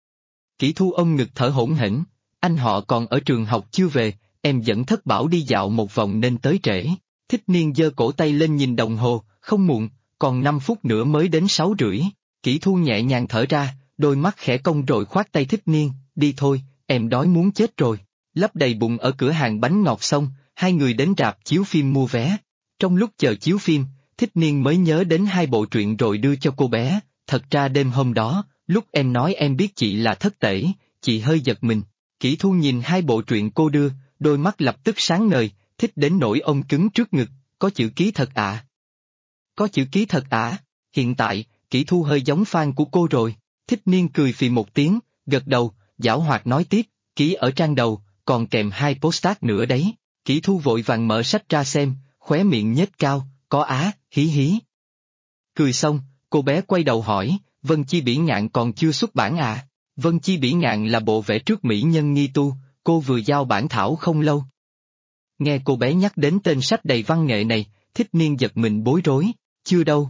Kỷ Thu ôm ngực thở hổn hển, anh họ còn ở trường học chưa về, em dẫn Thất Bảo đi dạo một vòng nên tới trễ. Thích Niên giơ cổ tay lên nhìn đồng hồ, không muộn, còn 5 phút nữa mới đến 6:30. Kỷ Thu nhẹ nhàng thở ra, đôi mắt khẽ cong rồi khoát tay Thích Niên, đi thôi, em đói muốn chết rồi. Lấp đầy bụng ở cửa hàng bánh ngọt xong, hai người đến rạp chiếu phim mua vé. Trong lúc chờ chiếu phim, Thích Niên mới nhớ đến 2 bộ truyện rồi đưa cho cô bé. Thật ra đêm hôm đó, lúc em nói em biết chị là Thất Tể, chị hơi giật mình. Kỷ Thu nhìn 2 bộ truyện cô đưa, đôi mắt lập tức sáng ngời, thích đến nỗi ôm cứng trước ngực, có chữ ký thật ạ. Có chữ ký thật ạ, hiện tại, Kỷ Thu hơi giống fan của cô rồi. Thích Niên cười phì một tiếng, gật đầu, giảo hoạt nói tiếp, ký ở trang đầu, còn kèm 2 postcard nữa đấy. Kỷ Thu vội vàng mở sách ra xem, khóe miệng nhếch cao, có á, hí hí. Cười xong, cô bé quay đầu hỏi, Vân Chi Bỉ Ngạn còn chưa xuất bản à? Vân Chi Bỉ Ngạn là bộ vẽ trước mỹ nhân nghi tu, cô vừa giao bản thảo không lâu. Nghe cô bé nhắc đến tên sách đầy văn nghệ này, Thích Niên giật mình bối rối, chưa đâu.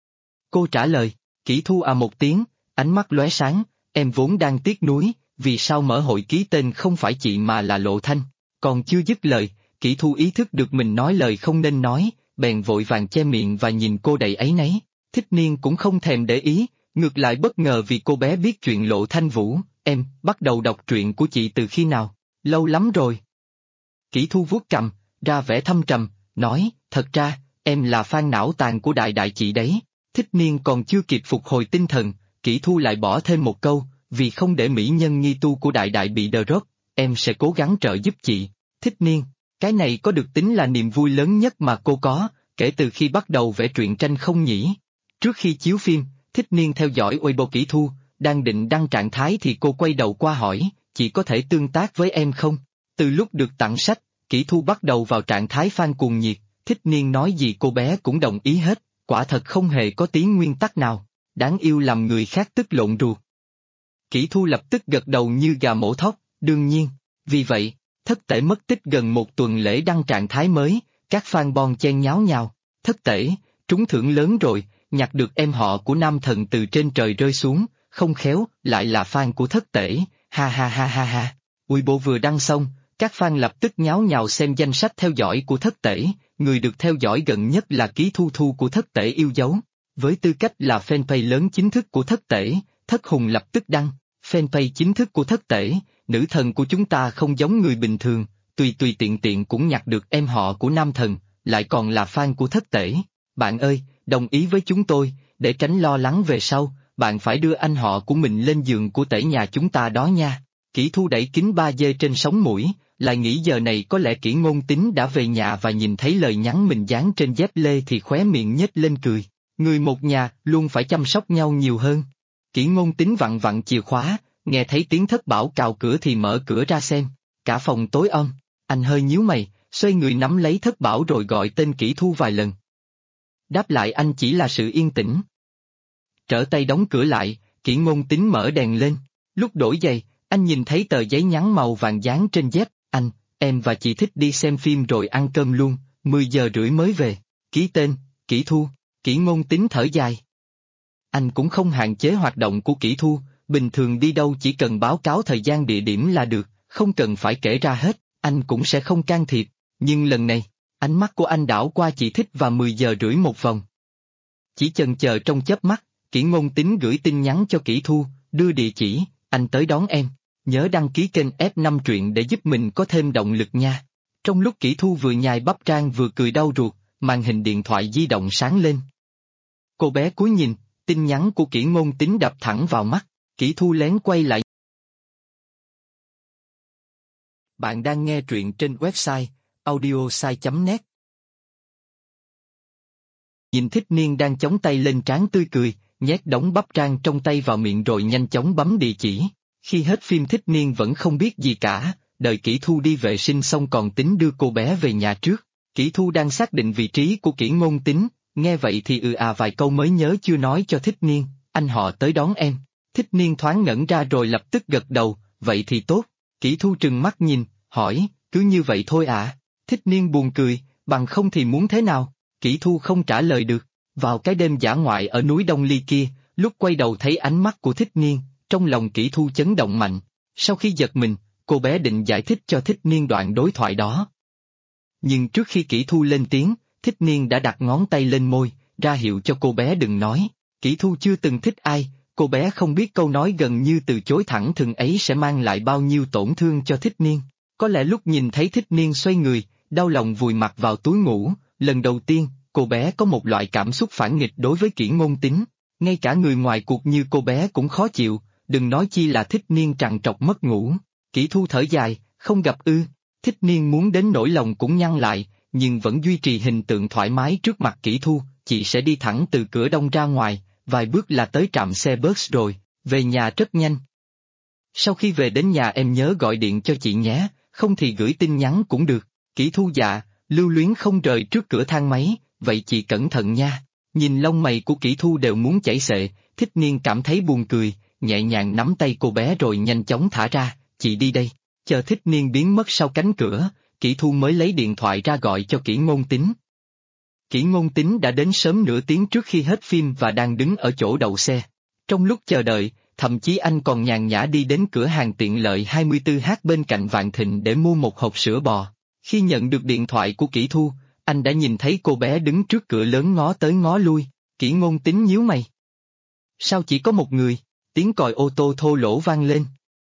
Cô trả lời, Kỷ Thu à một tiếng, ánh mắt lóe sáng, em vốn đang tiếc nuối, vì sao mở hội ký tên không phải chị mà là Lộ Thanh. Còn chưa dứt lời, Kỷ Thu ý thức được mình nói lời không nên nói, bèn vội vàng che miệng và nhìn cô đầy áy náy. Thích Niên cũng không thèm để ý, ngược lại bất ngờ vì cô bé biết chuyện Lộ Thanh Vũ. Em bắt đầu đọc truyện của chị từ khi nào? Lâu lắm rồi. Kỷ Thu vuốt cằm, ra vẻ thâm trầm, nói, thật ra, em là fan não tàn của đại đại chị đấy. Thích Niên còn chưa kịp phục hồi tinh thần, Kỷ Thu lại bỏ thêm một câu, vì không để mỹ nhân nghi tu của đại đại bị drop, em sẽ cố gắng trợ giúp chị. Thích Niên, cái này có được tính là niềm vui lớn nhất mà cô có, kể từ khi bắt đầu vẽ truyện tranh không nhỉ? Trước khi chiếu phim, Thích Niên theo dõi Weibo Kỷ Thu, đang định đăng trạng thái thì cô quay đầu qua hỏi, chị có thể tương tác với em không? Từ lúc được tặng sách, Kỷ Thu bắt đầu vào trạng thái fan cuồng nhiệt, Thích Niên nói gì cô bé cũng đồng ý hết, quả thật không hề có tí nguyên tắc nào, đáng yêu làm người khác tức lộn ruột. Kỷ Thu lập tức gật đầu như gà mổ thóc, đương nhiên, vì vậy, Thất Tể mất tích gần một tuần lễ đăng trạng thái mới, các fan bon chen nháo nhào, Thất Tể, trúng thưởng lớn rồi, nhặt được em họ của nam thần từ trên trời rơi xuống, không khéo, lại là fan của Thất Tể, ha ha ha ha ha. Weibo vừa đăng xong, các fan lập tức nháo nhào xem danh sách theo dõi của Thất Tể, người được theo dõi gần nhất là Ký Thu Thu của Thất Tể yêu dấu. Với tư cách là fanpage lớn chính thức của Thất Tể, Thất Hùng lập tức đăng, fanpage chính thức của Thất Tể, nữ thần của chúng ta không giống người bình thường, tùy tùy tiện tiện cũng nhặt được em họ của nam thần, lại còn là fan của Thất Tể. Bạn ơi, đồng ý với chúng tôi, để tránh lo lắng về sau, bạn phải đưa anh họ của mình lên giường của Tể nhà chúng ta đó nha. Kỷ Thu đẩy kính 3D trên sống mũi, lại nghĩ giờ này có lẽ Kỷ Ngôn Tính đã về nhà và nhìn thấy lời nhắn mình dán trên dép lê thì khóe miệng nhếch lên cười. Người một nhà luôn phải chăm sóc nhau nhiều hơn. Kỷ Ngôn Tính vặn vặn chìa khóa, nghe thấy tiếng Thất Bảo cào cửa thì mở cửa ra xem, cả phòng tối om, anh hơi nhíu mày, xoay người nắm lấy Thất Bảo rồi gọi tên Kỷ Thu vài lần. Đáp lại anh chỉ là sự yên tĩnh. Trở tay đóng cửa lại, Kỷ Ngôn Tính mở đèn lên, lúc đổi giày, anh nhìn thấy tờ giấy nhắn màu vàng dán trên dép, anh, em và chị thích đi xem phim rồi ăn cơm luôn, 10 giờ rưỡi mới về, ký tên, Kỷ Thu. Kỷ Ngôn Tính thở dài. Anh cũng không hạn chế hoạt động của Kỷ Thu, bình thường đi đâu chỉ cần báo cáo thời gian địa điểm là được, không cần phải kể ra hết, anh cũng sẽ không can thiệp, nhưng lần này, ánh mắt của anh đảo qua chị thích và 10 giờ rưỡi một vòng. Chỉ chần chờ trong chớp mắt, Kỷ Ngôn Tính gửi tin nhắn cho Kỷ Thu, đưa địa chỉ, anh tới đón em, nhớ đăng ký kênh F5 truyện để giúp mình có thêm động lực nha. Trong lúc Kỷ Thu vừa nhai bắp rang vừa cười đau ruột, màn hình điện thoại di động sáng lên. Cô bé cúi nhìn, tin nhắn của Kỷ Ngôn Tính đập thẳng vào mắt, Kỷ Thu lén quay lại. Bạn đang nghe truyện trên website audiosai.net. Nhìn Thích Niên đang chống tay lên trán tươi cười, nhét đống bắp rang trong tay vào miệng rồi nhanh chóng bấm địa chỉ. Khi hết phim Thích Niên vẫn không biết gì cả, đợi Kỷ Thu đi vệ sinh xong còn tính đưa cô bé về nhà trước. Kỷ Thu đang xác định vị trí của Kỷ Ngôn Tính, nghe vậy thì vài câu mới nhớ chưa nói cho Thích Niên, anh họ tới đón em. Thích Niên thoáng ngẩn ra rồi lập tức gật đầu, vậy thì tốt. Kỷ Thu trừng mắt nhìn, hỏi, cứ như vậy thôi à? Thích Niên buồn cười, bằng không thì muốn thế nào? Kỷ Thu không trả lời được. Vào cái đêm dã ngoại ở núi Đông Ly kia, lúc quay đầu thấy ánh mắt của Thích Niên, trong lòng Kỷ Thu chấn động mạnh. Sau khi giật mình, cô bé định giải thích cho Thích Niên đoạn đối thoại đó. Nhưng trước khi Kỷ Thu lên tiếng, Thích Niên đã đặt ngón tay lên môi, ra hiệu cho cô bé đừng nói. Kỷ Thu chưa từng thích ai, cô bé không biết câu nói gần như từ chối thẳng thừng ấy sẽ mang lại bao nhiêu tổn thương cho Thích Niên. Có lẽ lúc nhìn thấy Thích Niên xoay người, đau lòng vùi mặt vào túi ngủ, lần đầu tiên, cô bé có một loại cảm xúc phản nghịch đối với Kỷ Ngôn Tính. Ngay cả người ngoài cuộc như cô bé cũng khó chịu, đừng nói chi là Thích Niên trằn trọc mất ngủ. Kỷ Thu thở dài, không gặp ư? Thích Niên muốn đến nỗi lòng cũng nhăn lại, nhưng vẫn duy trì hình tượng thoải mái trước mặt Kỷ Thu, chị sẽ đi thẳng từ cửa đông ra ngoài, vài bước là tới trạm xe bus rồi, về nhà rất nhanh. Sau khi về đến nhà em nhớ gọi điện cho chị nhé, không thì gửi tin nhắn cũng được. Kỷ Thu dạ, lưu luyến không rời trước cửa thang máy, vậy chị cẩn thận nha. Nhìn lông mày của Kỷ Thu đều muốn chảy xệ, Thích Niên cảm thấy buồn cười, nhẹ nhàng nắm tay cô bé rồi nhanh chóng thả ra, chị đi đây. Chờ Thích Niên biến mất sau cánh cửa, Kỷ Thu mới lấy điện thoại ra gọi cho Kỷ Ngôn Tính. Kỷ Ngôn Tính đã đến sớm nửa tiếng trước khi hết phim và đang đứng ở chỗ đậu xe. Trong lúc chờ đợi, thậm chí anh còn nhàn nhã đi đến cửa hàng tiện lợi 24H bên cạnh Vạn Thịnh để mua một hộp sữa bò. Khi nhận được điện thoại của Kỷ Thu, anh đã nhìn thấy cô bé đứng trước cửa lớn ngó tới ngó lui, Kỷ Ngôn Tính nhíu mày. Sao chỉ có một người? Tiếng còi ô tô thô lỗ vang lên.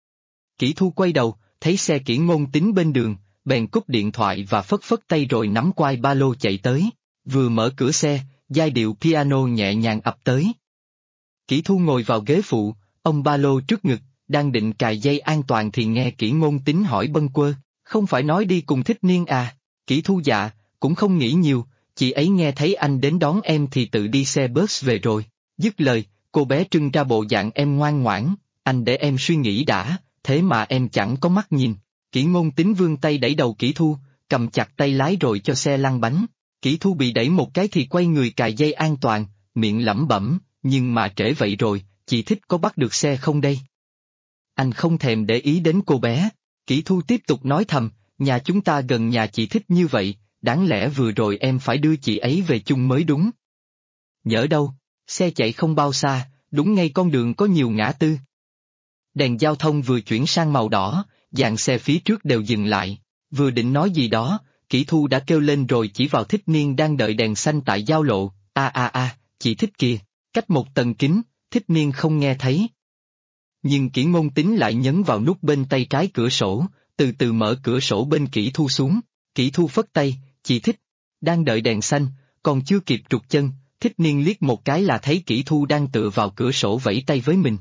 Kỷ Thu quay đầu, thấy xe Kỷ Ngôn Tính bên đường, bèn cúp điện thoại và phất phất tay rồi nắm quai ba lô chạy tới. Vừa mở cửa xe, giai điệu piano nhẹ nhàng ập tới. Kỷ Thu ngồi vào ghế phụ, ông ba lô trước ngực, đang định cài dây an toàn thì nghe Kỷ Ngôn Tính hỏi bâng quơ, không phải nói đi cùng Thích Niên à? Kỷ Thu dạ, cũng không nghĩ nhiều, chị ấy nghe thấy anh đến đón em thì tự đi xe bus về rồi. Dứt lời, cô bé trưng ra bộ dạng em ngoan ngoãn, anh để em suy nghĩ đã, thế mà em chẳng có mắt nhìn. Kỷ Ngôn Tính vươn tay đẩy đầu Kỷ Thu, cầm chặt tay lái rồi cho xe lăn bánh. Kỷ Thu bị đẩy một cái thì quay người cài dây an toàn, miệng lẩm bẩm, nhưng mà trễ vậy rồi, chị Thích có bắt được xe không đây? Anh không thèm để ý đến cô bé. Kỷ Thu tiếp tục nói thầm, nhà chúng ta gần nhà chị Thích như vậy, đáng lẽ vừa rồi em phải đưa chị ấy về chung mới đúng. Nhỡ đâu, xe chạy không bao xa, đúng ngay con đường có nhiều ngã tư. Đèn giao thông vừa chuyển sang màu đỏ, dàn xe phía trước đều dừng lại, vừa định nói gì đó, Kỷ Thu đã kêu lên rồi chỉ vào Thích Niên đang đợi đèn xanh tại giao lộ, chị Thích kìa, cách một tầng kính, Thích Niên không nghe thấy. Nhưng Kỷ Ngôn Tính lại nhấn vào nút bên tay trái cửa sổ, từ từ mở cửa sổ bên Kỷ Thu xuống. Kỷ Thu phất tay, chị Thích, đang đợi đèn xanh, còn chưa kịp trục chân, Thích Niên liếc một cái là thấy Kỷ Thu đang tựa vào cửa sổ vẫy tay với mình.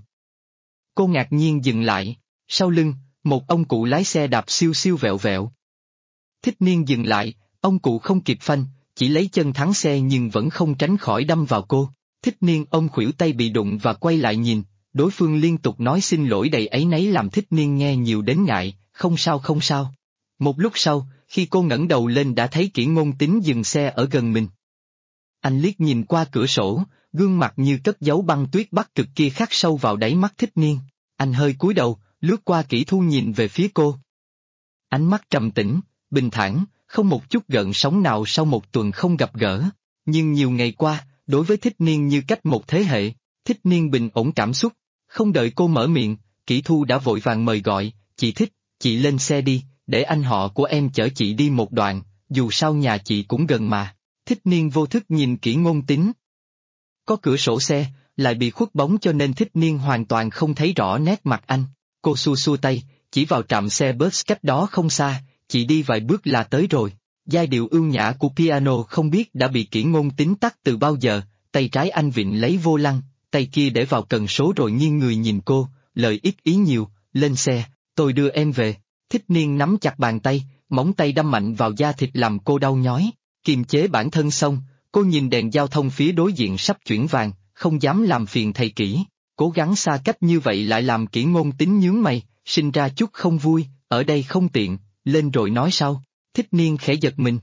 Cô ngạc nhiên dừng lại, sau lưng, một ông cụ lái xe đạp siêu siêu vẹo vẹo. Thích Niên dừng lại, ông cụ không kịp phanh, chỉ lấy chân thắng xe nhưng vẫn không tránh khỏi đâm vào cô. Thích Niên ôm khuỷu tay bị đụng và quay lại nhìn, đối phương liên tục nói xin lỗi đầy áy náy làm Thích Niên nghe nhiều đến ngại, không sao không sao. Một lúc sau, khi cô ngẩng đầu lên đã thấy Kỷ Ngôn Tính dừng xe ở gần mình. Anh liếc nhìn qua cửa sổ, gương mặt như cất giấu băng tuyết bắc cực kia khắc sâu vào đáy mắt Thích Niên. Anh hơi cúi đầu, lướt qua Kỷ Thu nhìn về phía cô. Ánh mắt trầm tĩnh, bình thản, không một chút gợn sóng nào sau một tuần không gặp gỡ. Nhưng nhiều ngày qua, đối với Thích Niên như cách một thế hệ, Thích Niên bình ổn cảm xúc, không đợi cô mở miệng, Kỷ Thu đã vội vàng mời gọi, chị Thích, chị lên xe đi, để anh họ của em chở chị đi một đoạn, dù sao nhà chị cũng gần mà. Thích Niên vô thức nhìn Kỷ Ngôn Tính. Có cửa sổ xe, lại bị khuất bóng cho nên Thích Niên hoàn toàn không thấy rõ nét mặt anh. Cô xua xua tay, chỉ vào trạm xe bus cách đó không xa, chị đi vài bước là tới rồi. Giai điệu ưu nhã của piano không biết đã bị Kỷ Ngôn Tính tắt từ bao giờ, tay trái anh vịn lấy vô lăng, tay kia để vào cần số rồi nghiêng người nhìn cô, lời ít ý nhiều, lên xe, tôi đưa em về. Thích Niên nắm chặt bàn tay, móng tay đâm mạnh vào da thịt làm cô đau nhói, kiềm chế bản thân xong, cô nhìn đèn giao thông phía đối diện sắp chuyển vàng, không dám làm phiền thầy Kỷ, cố gắng xa cách như vậy lại làm Kỷ Ngôn Tính nhướng mày, sinh ra chút không vui, ở đây không tiện, lên rồi nói sau. Thích Niên khẽ giật mình,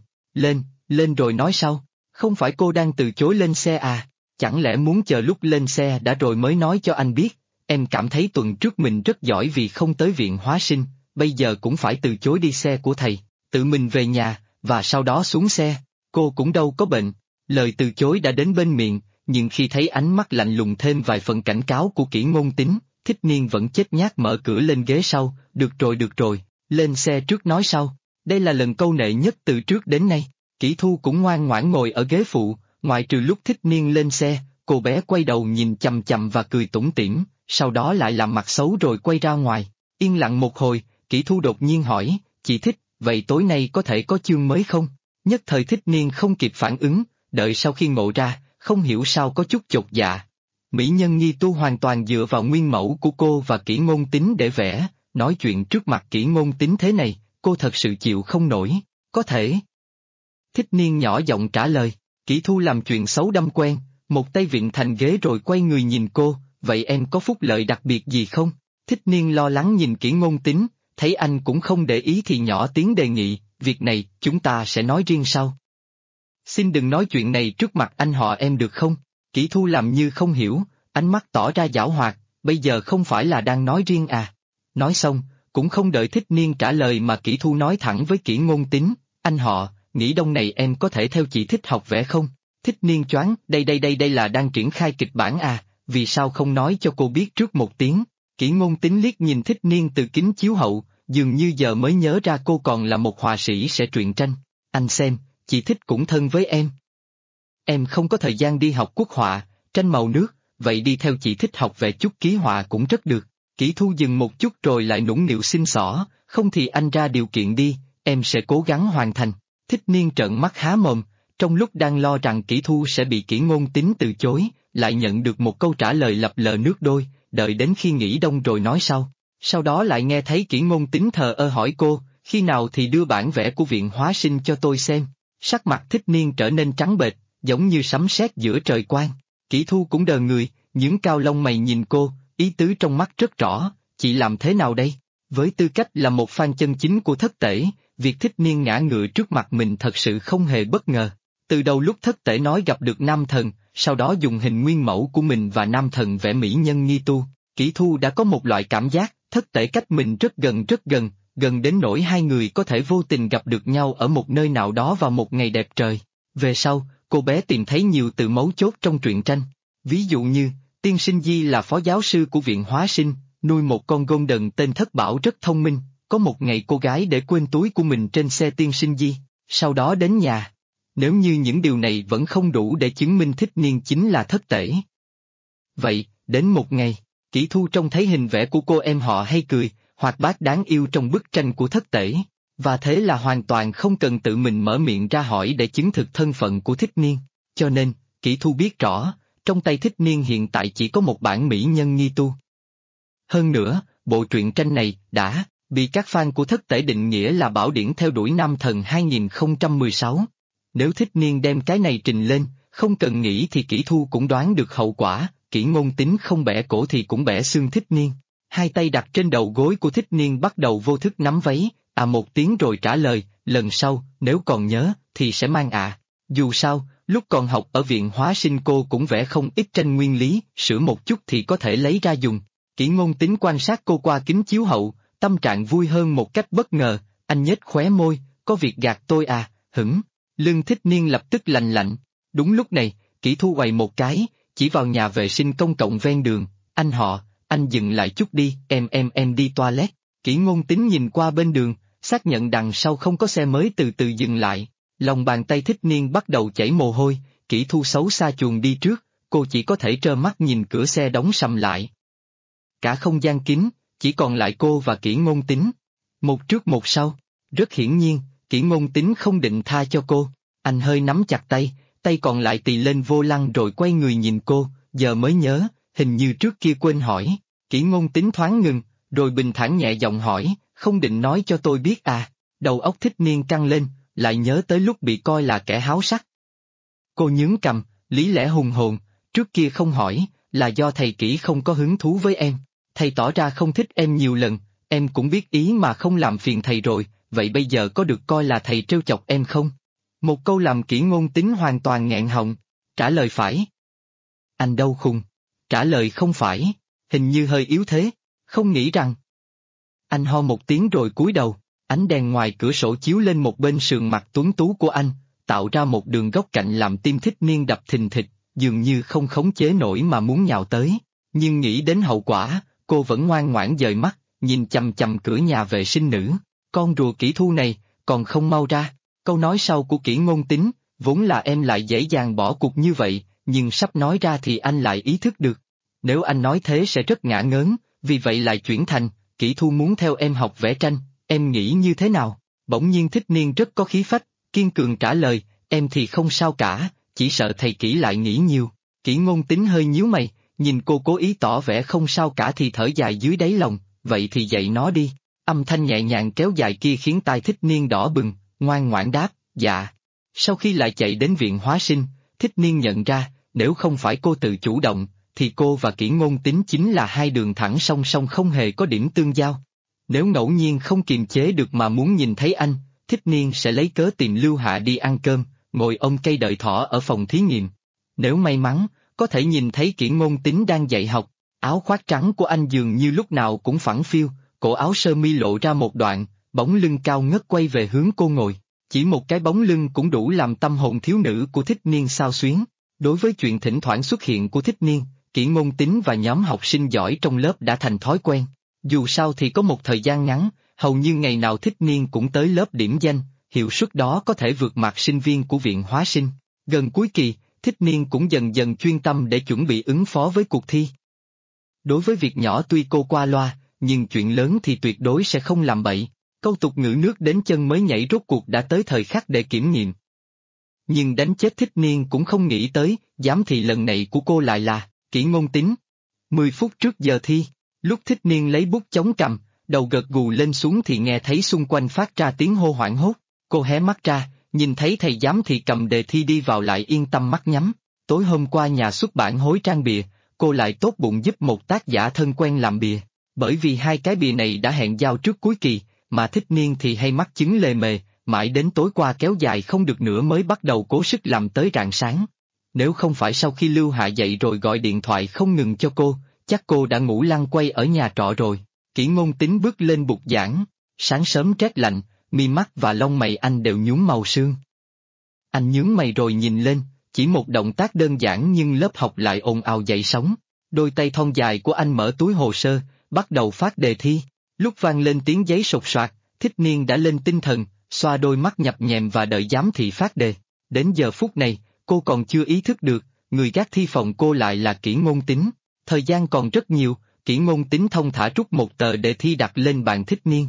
lên rồi nói sau, không phải cô đang từ chối lên xe à, chẳng lẽ muốn chờ lúc lên xe đã rồi mới nói cho anh biết, em cảm thấy tuần trước mình rất giỏi vì không tới viện hóa sinh, bây giờ cũng phải từ chối đi xe của thầy, tự mình về nhà, và sau đó xuống xe, cô cũng đâu có bệnh, lời từ chối đã đến bên miệng, nhưng khi thấy ánh mắt lạnh lùng thêm vài phần cảnh cáo của Kỷ Ngôn Tính, Thích Niên vẫn chết nhát mở cửa lên ghế sau, được rồi, lên xe trước nói sau. Đây là lần câu nệ nhất từ trước đến nay, Kỷ Thu cũng ngoan ngoãn ngồi ở ghế phụ, ngoại trừ lúc Thích Niên lên xe, cô bé quay đầu nhìn chằm chằm và cười tủm tỉm, sau đó lại làm mặt xấu rồi quay ra ngoài. Yên lặng một hồi, Kỷ Thu đột nhiên hỏi, chị Thích, vậy tối nay có thể có chương mới không? Nhất thời Thích Niên không kịp phản ứng, đợi sau khi ngộ ra, không hiểu sao có chút chột dạ. Mỹ nhân Nghi Tu hoàn toàn dựa vào nguyên mẫu của cô và Kỷ Ngôn Tính để vẽ, nói chuyện trước mặt Kỷ Ngôn Tính thế này, cô thật sự chịu không nổi, có thể. Thích Niên nhỏ giọng trả lời, Kỷ Thu làm chuyện xấu đâm quen, một tay vịn thành ghế rồi quay người nhìn cô, vậy em có phúc lợi đặc biệt gì không? Thích Niên lo lắng nhìn Kỷ Ngôn Tính, thấy anh cũng không để ý thì nhỏ tiếng đề nghị, việc này chúng ta sẽ nói riêng sau. Xin đừng nói chuyện này trước mặt anh họ em được không? Kỷ Thu làm như không hiểu, ánh mắt tỏ ra giảo hoạt, bây giờ không phải là đang nói riêng à? Nói xong, cũng không đợi Thích Niên trả lời mà Kỷ Thu nói thẳng với Kỷ Ngôn Tính, anh họ, nghỉ đông này em có thể theo chị Thích học vẽ không? Thích Niên choáng, đây là đang triển khai kịch bản à, vì sao không nói cho cô biết trước một tiếng? Kỷ Ngôn Tính liếc nhìn Thích Niên từ kính chiếu hậu, dường như giờ mới nhớ ra cô còn là một họa sĩ sẽ truyện tranh. Anh xem, chị Thích cũng thân với em. Em không có thời gian đi học quốc họa, tranh màu nước, vậy đi theo chị Thích học vẽ chút ký họa cũng rất được. Kỷ Thu dừng một chút rồi lại nũng nịu xin xỏ, không thì anh ra điều kiện đi, em sẽ cố gắng hoàn thành. Thích Niên trợn mắt há mồm, trong lúc đang lo rằng Kỷ Thu sẽ bị Kỷ Ngôn Tính từ chối, lại nhận được một câu trả lời lập lờ nước đôi, đợi đến khi nghỉ đông rồi nói sau. Sau đó lại nghe thấy Kỷ Ngôn Tính thờ ơ hỏi cô, khi nào thì đưa bản vẽ của viện hóa sinh cho tôi xem. Sắc mặt Thích Niên trở nên trắng bệch, giống như sấm sét giữa trời quang. Kỷ Thu cũng đờ người, nhướng cao lông mày nhìn cô, ý tứ trong mắt rất rõ, chị làm thế nào đây? Với tư cách là một fan chân chính của thất tể, việc Thích Niên ngã ngựa trước mặt mình thật sự không hề bất ngờ. Từ đầu lúc thất tể nói gặp được nam thần, sau đó dùng hình nguyên mẫu của mình và nam thần vẽ mỹ nhân nghi tu, Kỷ Thu đã có một loại cảm giác, thất tể cách mình rất gần, gần đến nỗi hai người có thể vô tình gặp được nhau ở một nơi nào đó vào một ngày đẹp trời. Về sau, cô bé tìm thấy nhiều từ mấu chốt trong truyện tranh. Ví dụ như, Tiên Sinh Di là phó giáo sư của Viện Hóa Sinh, nuôi một con golden tên Thất Bảo rất thông minh. Có một ngày cô gái để quên túi của mình trên xe Tiên Sinh Di, sau đó đến nhà. Nếu như những điều này vẫn không đủ để chứng minh Thích Niên chính là thất tể. Vậy, đến một ngày, Kỷ Thu trông thấy hình vẽ của cô em họ hay cười, hoạt bát đáng yêu trong bức tranh của thất tể, và thế là hoàn toàn không cần tự mình mở miệng ra hỏi để chứng thực thân phận của Thích Niên. Cho nên, Kỷ Thu biết rõ, trong tay Thích Niên hiện tại chỉ có một bản mỹ nhân nghi tu. Hơn nữa, bộ truyện tranh này đã bị các fan của thất tể định nghĩa là bảo điển theo đuổi nam thần 2016. Nếu Thích Niên đem cái này trình lên, không cần nghĩ thì Kỷ Thu cũng đoán được hậu quả, Kỷ Ngôn Tính không bẻ cổ thì cũng bẻ xương Thích Niên. Hai tay đặt trên đầu gối của Thích Niên bắt đầu vô thức nắm váy, một tiếng rồi trả lời, lần sau, nếu còn nhớ, thì sẽ mang ạ. Dù sao, lúc còn học ở Viện Hóa Sinh cô cũng vẽ không ít tranh nguyên lý, sửa một chút thì có thể lấy ra dùng. Kỷ Ngôn Tính quan sát cô qua kính chiếu hậu, tâm trạng vui hơn một cách bất ngờ, anh nhếch khóe môi, có việc gạt tôi à, hửng. Lưng Thích Niên lập tức lạnh lạnh. Đúng lúc này, Kỷ Thu quầy một cái, chỉ vào nhà vệ sinh công cộng ven đường, anh dừng lại chút đi, em đi toilet. Kỷ Ngôn Tính nhìn qua bên đường, xác nhận đằng sau không có xe mới từ từ dừng lại, lòng bàn tay Thích Niên bắt đầu chảy mồ hôi, Kỷ Thu xấu xa chuồn đi trước, cô chỉ có thể trơ mắt nhìn cửa xe đóng sầm lại. Cả không gian kín, chỉ còn lại cô và Kỷ Ngôn Tính. Một trước một sau, rất hiển nhiên, Kỷ Ngôn Tính không định tha cho cô, anh hơi nắm chặt tay, tay còn lại tì lên vô lăng rồi quay người nhìn cô, giờ mới nhớ, hình như trước kia quên hỏi. Kỷ Ngôn Tính thoáng ngừng, rồi bình thản nhẹ giọng hỏi, không định nói cho tôi biết à? Đầu óc Thích Niên căng lên, lại nhớ tới lúc bị coi là kẻ háo sắc. Cô nhướng cằm, lý lẽ hùng hồn, trước kia không hỏi, là do thầy Kỷ không có hứng thú với em. Thầy tỏ ra không thích em nhiều lần, em cũng biết ý mà không làm phiền thầy rồi, vậy bây giờ có được coi là thầy trêu chọc em không? Một câu làm Kỷ Ngôn Tính hoàn toàn nghẹn họng, trả lời phải. Anh đâu khùng, trả lời không phải, hình như hơi yếu thế, không nghĩ rằng. Anh ho một tiếng rồi cúi đầu, ánh đèn ngoài cửa sổ chiếu lên một bên sườn mặt tuấn tú của anh, tạo ra một đường góc cạnh làm tim Thích Niên đập thình thịch, dường như không khống chế nổi mà muốn nhào tới, nhưng nghĩ đến hậu quả, cô vẫn ngoan ngoãn dời mắt, nhìn chằm chằm cửa nhà vệ sinh nữ. Con rùa Kỷ Thu này, còn không mau ra. Câu nói sau của Kỷ Ngôn Tính, vốn là em lại dễ dàng bỏ cuộc như vậy, nhưng sắp nói ra thì anh lại ý thức được. Nếu anh nói thế sẽ rất ngả ngớn, vì vậy lại chuyển thành, Kỷ Thu muốn theo em học vẽ tranh, em nghĩ như thế nào? Bỗng nhiên Thích Niên rất có khí phách, kiên cường trả lời, em thì không sao cả, chỉ sợ thầy Kỷ lại nghĩ nhiều. Kỷ Ngôn Tính hơi nhíu mày, nhìn cô cố ý tỏ vẻ không sao cả thì thở dài dưới đáy lòng, vậy thì dạy nó đi. Âm thanh nhẹ nhàng kéo dài kia khiến tai Thích Niên đỏ bừng, ngoan ngoãn đáp, dạ. Sau khi lại chạy đến Viện Hóa Sinh, Thích Niên nhận ra, nếu không phải cô tự chủ động, thì cô và Kỷ Ngôn Tính chính là hai đường thẳng song song không hề có điểm tương giao. Nếu ngẫu nhiên không kiềm chế được mà muốn nhìn thấy anh, Thích Niên sẽ lấy cớ tìm Lưu Hạ đi ăn cơm, ngồi ôm cây đợi thỏ ở phòng thí nghiệm. Nếu may mắn, có thể nhìn thấy Kỷ Ngôn Tính đang dạy học, áo khoác trắng của anh dường như lúc nào cũng phẳng phiu, cổ áo sơ mi lộ ra một đoạn, bóng lưng cao ngất quay về hướng cô ngồi. Chỉ một cái bóng lưng cũng đủ làm tâm hồn thiếu nữ của Thích Niên xao xuyến. Đối với chuyện thỉnh thoảng xuất hiện của Thích Niên, Kỷ Ngôn Tính và nhóm học sinh giỏi trong lớp đã thành thói quen. Dù sao thì có một thời gian ngắn, hầu như ngày nào Thích Niên cũng tới lớp điểm danh, hiệu suất đó có thể vượt mặt sinh viên của Viện Hóa Sinh. Gần cuối kỳ, Thích Niên cũng dần dần chuyên tâm để chuẩn bị ứng phó với cuộc thi. Đối với việc nhỏ tuy cô qua loa, nhưng chuyện lớn thì tuyệt đối sẽ không làm bậy. Câu tục ngữ nước đến chân mới nhảy rốt cuộc đã tới thời khắc để kiểm nghiệm. Nhưng đánh chết Thích Niên cũng không nghĩ tới, giám thị lần này của cô lại là Kỷ Ngôn Tính. 10 phút trước giờ thi, lúc Thích Niên lấy bút chống cằm, đầu gật gù lên xuống thì nghe thấy xung quanh phát ra tiếng hô hoảng hốt. Cô hé mắt ra, nhìn thấy thầy giám thị cầm đề thi đi vào lại yên tâm mắt nhắm. Tối hôm qua nhà xuất bản hối trang bìa, cô lại tốt bụng giúp một tác giả thân quen làm bìa. Bởi vì hai cái bìa này đã hẹn giao trước cuối kỳ, mà Thích Niên thì hay mắc chứng lề mề, mãi đến tối qua kéo dài không được nữa mới bắt đầu cố sức làm tới rạng sáng. Nếu không phải sau khi Lưu Hạ dậy rồi gọi điện thoại không ngừng cho cô, chắc cô đã ngủ lăn quay ở nhà trọ rồi. Kỷ Ngôn Tính bước lên bục giảng, sáng sớm rét lạnh, mi mắt và lông mày anh đều nhuốm màu sương. Anh nhướng mày rồi nhìn lên, chỉ một động tác đơn giản nhưng lớp học lại ồn ào dậy sóng. Đôi tay thon dài của anh mở túi hồ sơ, bắt đầu phát đề thi. Lúc vang lên tiếng giấy sột soạt, Thích Niên đã lên tinh thần, xoa đôi mắt nhập nhèm và đợi giám thị phát đề. Đến giờ phút này, cô còn chưa ý thức được, người gác thi phòng cô lại là Kỷ Ngôn Tính. Thời gian còn rất nhiều, Kỷ Ngôn Tính thông thả rút một tờ đề thi đặt lên bàn Thích Niên.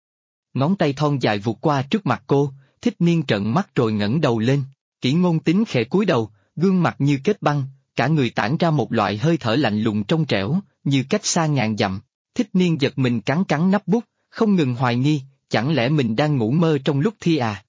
Ngón tay thon dài vụt qua trước mặt cô, Thích Niên trợn mắt rồi ngẩng đầu lên. Kỷ Ngôn Tính khẽ cúi đầu, gương mặt như kết băng, cả người tản ra một loại hơi thở lạnh lùng trong trẻo, như cách xa ngàn dặm. Thích Niên giật mình cắn cắn nắp bút, không ngừng hoài nghi, chẳng lẽ mình đang ngủ mơ trong lúc thi à?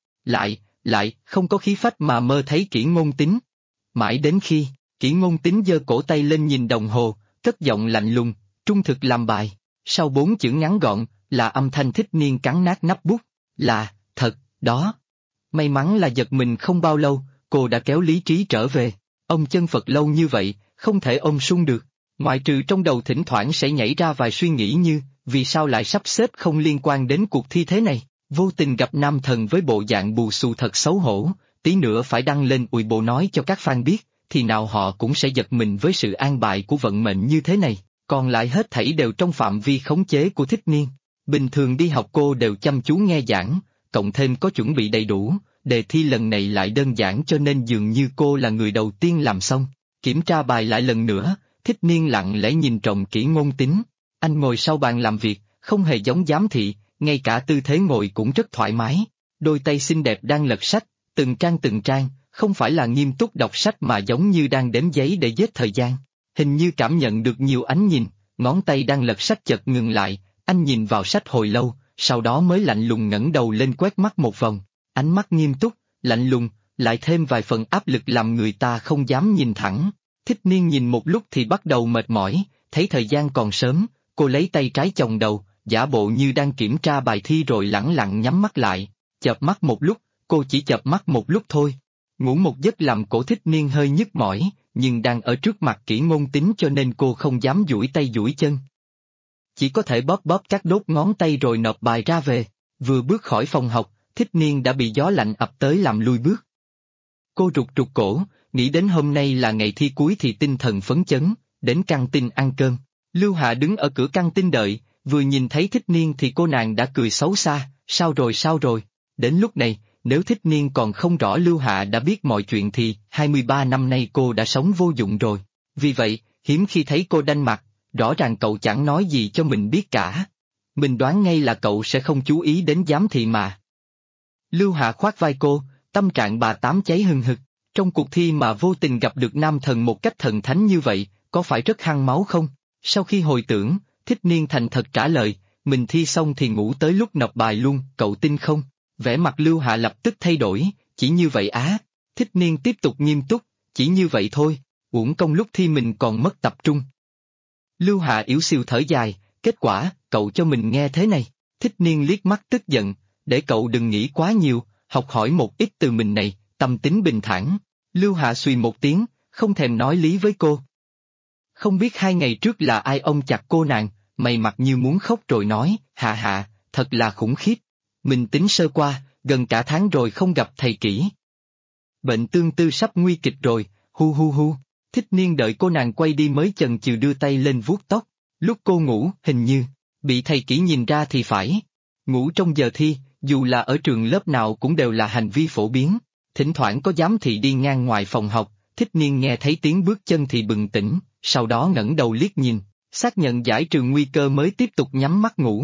Lại, không có khí phách mà mơ thấy Kỷ Ngôn Tính. Mãi đến khi, Kỷ Ngôn Tính giơ cổ tay lên nhìn đồng hồ, cất giọng lạnh lùng, trung thực làm bài. Sau 4 chữ ngắn gọn, là âm thanh Thích Niên cắn nát nắp bút, là, thật, đó. May mắn là giật mình không bao lâu, cô đã kéo lý trí trở về. Ông chân Phật lâu như vậy, không thể ôm sung được. Ngoại trừ trong đầu thỉnh thoảng sẽ nhảy ra vài suy nghĩ như, vì sao lại sắp xếp không liên quan đến cuộc thi thế này, vô tình gặp nam thần với bộ dạng bù xù thật xấu hổ, tí nữa phải đăng lên Weibo nói cho các fan biết, thì nào họ cũng sẽ giật mình với sự an bài của vận mệnh như thế này, còn lại hết thảy đều trong phạm vi khống chế của Thích Niên. Bình thường đi học cô đều chăm chú nghe giảng, cộng thêm có chuẩn bị đầy đủ, đề thi lần này lại đơn giản cho nên dường như cô là người đầu tiên làm xong. Kiểm tra bài lại lần nữa, Thích Niên lặng lẽ nhìn trộm Kỷ Ngôn Tính. Anh ngồi sau bàn làm việc, không hề giống giám thị, ngay cả tư thế ngồi cũng rất thoải mái. Đôi tay xinh đẹp đang lật sách, từng trang, không phải là nghiêm túc đọc sách mà giống như đang đếm giấy để giết thời gian. Hình như cảm nhận được nhiều ánh nhìn, ngón tay đang lật sách chợt ngừng lại, anh nhìn vào sách hồi lâu, sau đó mới lạnh lùng ngẩng đầu lên quét mắt một vòng. Ánh mắt nghiêm túc, lạnh lùng, lại thêm vài phần áp lực làm người ta không dám nhìn thẳng. Thích Niên nhìn một lúc thì bắt đầu mệt mỏi, thấy thời gian còn sớm, cô lấy tay trái chồng đầu, giả bộ như đang kiểm tra bài thi rồi lẳng lặng nhắm mắt lại. Chợp mắt một lúc, cô chỉ chợp mắt một lúc thôi. Ngủ một giấc làm cổ Thích Niên hơi nhức mỏi, nhưng đang ở trước mặt Kỷ Ngôn Tính cho nên cô không dám duỗi tay duỗi chân. Chỉ có thể bóp bóp các đốt ngón tay rồi nộp bài ra về. Vừa bước khỏi phòng học, Thích Niên đã bị gió lạnh ập tới làm lui bước. Cô rụt rụt cổ, nghĩ đến hôm nay là ngày thi cuối thì tinh thần phấn chấn, đến căng tin ăn cơm. Lưu Hạ đứng ở cửa căng tin đợi, vừa nhìn thấy Thích Niên thì cô nàng đã cười xấu xa, sao rồi. Đến lúc này, nếu Thích Niên còn không rõ Lưu Hạ đã biết mọi chuyện thì 23 năm nay cô đã sống vô dụng rồi. Vì vậy, hiếm khi thấy cô đanh mặt, rõ ràng cậu chẳng nói gì cho mình biết cả. Mình đoán ngay là cậu sẽ không chú ý đến giám thị mà. Lưu Hạ khoác vai cô, tâm trạng bà tám cháy hừng hực. Trong cuộc thi mà vô tình gặp được nam thần một cách thần thánh như vậy, có phải rất hăng máu không? Sau khi hồi tưởng, Thích Niên thành thật trả lời, mình thi xong thì ngủ tới lúc nộp bài luôn, cậu tin không? Vẻ mặt Lưu Hạ lập tức thay đổi, chỉ như vậy á. Thích Niên tiếp tục nghiêm túc, chỉ như vậy thôi, uổng công lúc thi mình còn mất tập trung. Lưu Hạ yếu xìu thở dài, kết quả, cậu cho mình nghe thế này. Thích Niên liếc mắt tức giận, để cậu đừng nghĩ quá nhiều, học hỏi một ít từ mình này, tâm tính bình thản. Lưu Hạ xùy một tiếng, không thèm nói lý với cô. Không biết 2 ngày trước là ai ôm chặt cô nàng, mày mặt như muốn khóc rồi nói, hạ, thật là khủng khiếp. Mình tính sơ qua, gần cả tháng rồi không gặp thầy Kỷ. Bệnh tương tư sắp nguy kịch rồi, hu. Thích Niên đợi cô nàng quay đi mới chần chừ đưa tay lên vuốt tóc. Lúc cô ngủ, hình như, bị thầy Kỷ nhìn ra thì phải. Ngủ trong giờ thi, dù là ở trường lớp nào cũng đều là hành vi phổ biến. Thỉnh thoảng có giám thị đi ngang ngoài phòng học, Thích Niên nghe thấy tiếng bước chân thì bừng tỉnh, sau đó ngẩng đầu liếc nhìn, xác nhận giải trừ nguy cơ mới tiếp tục nhắm mắt ngủ.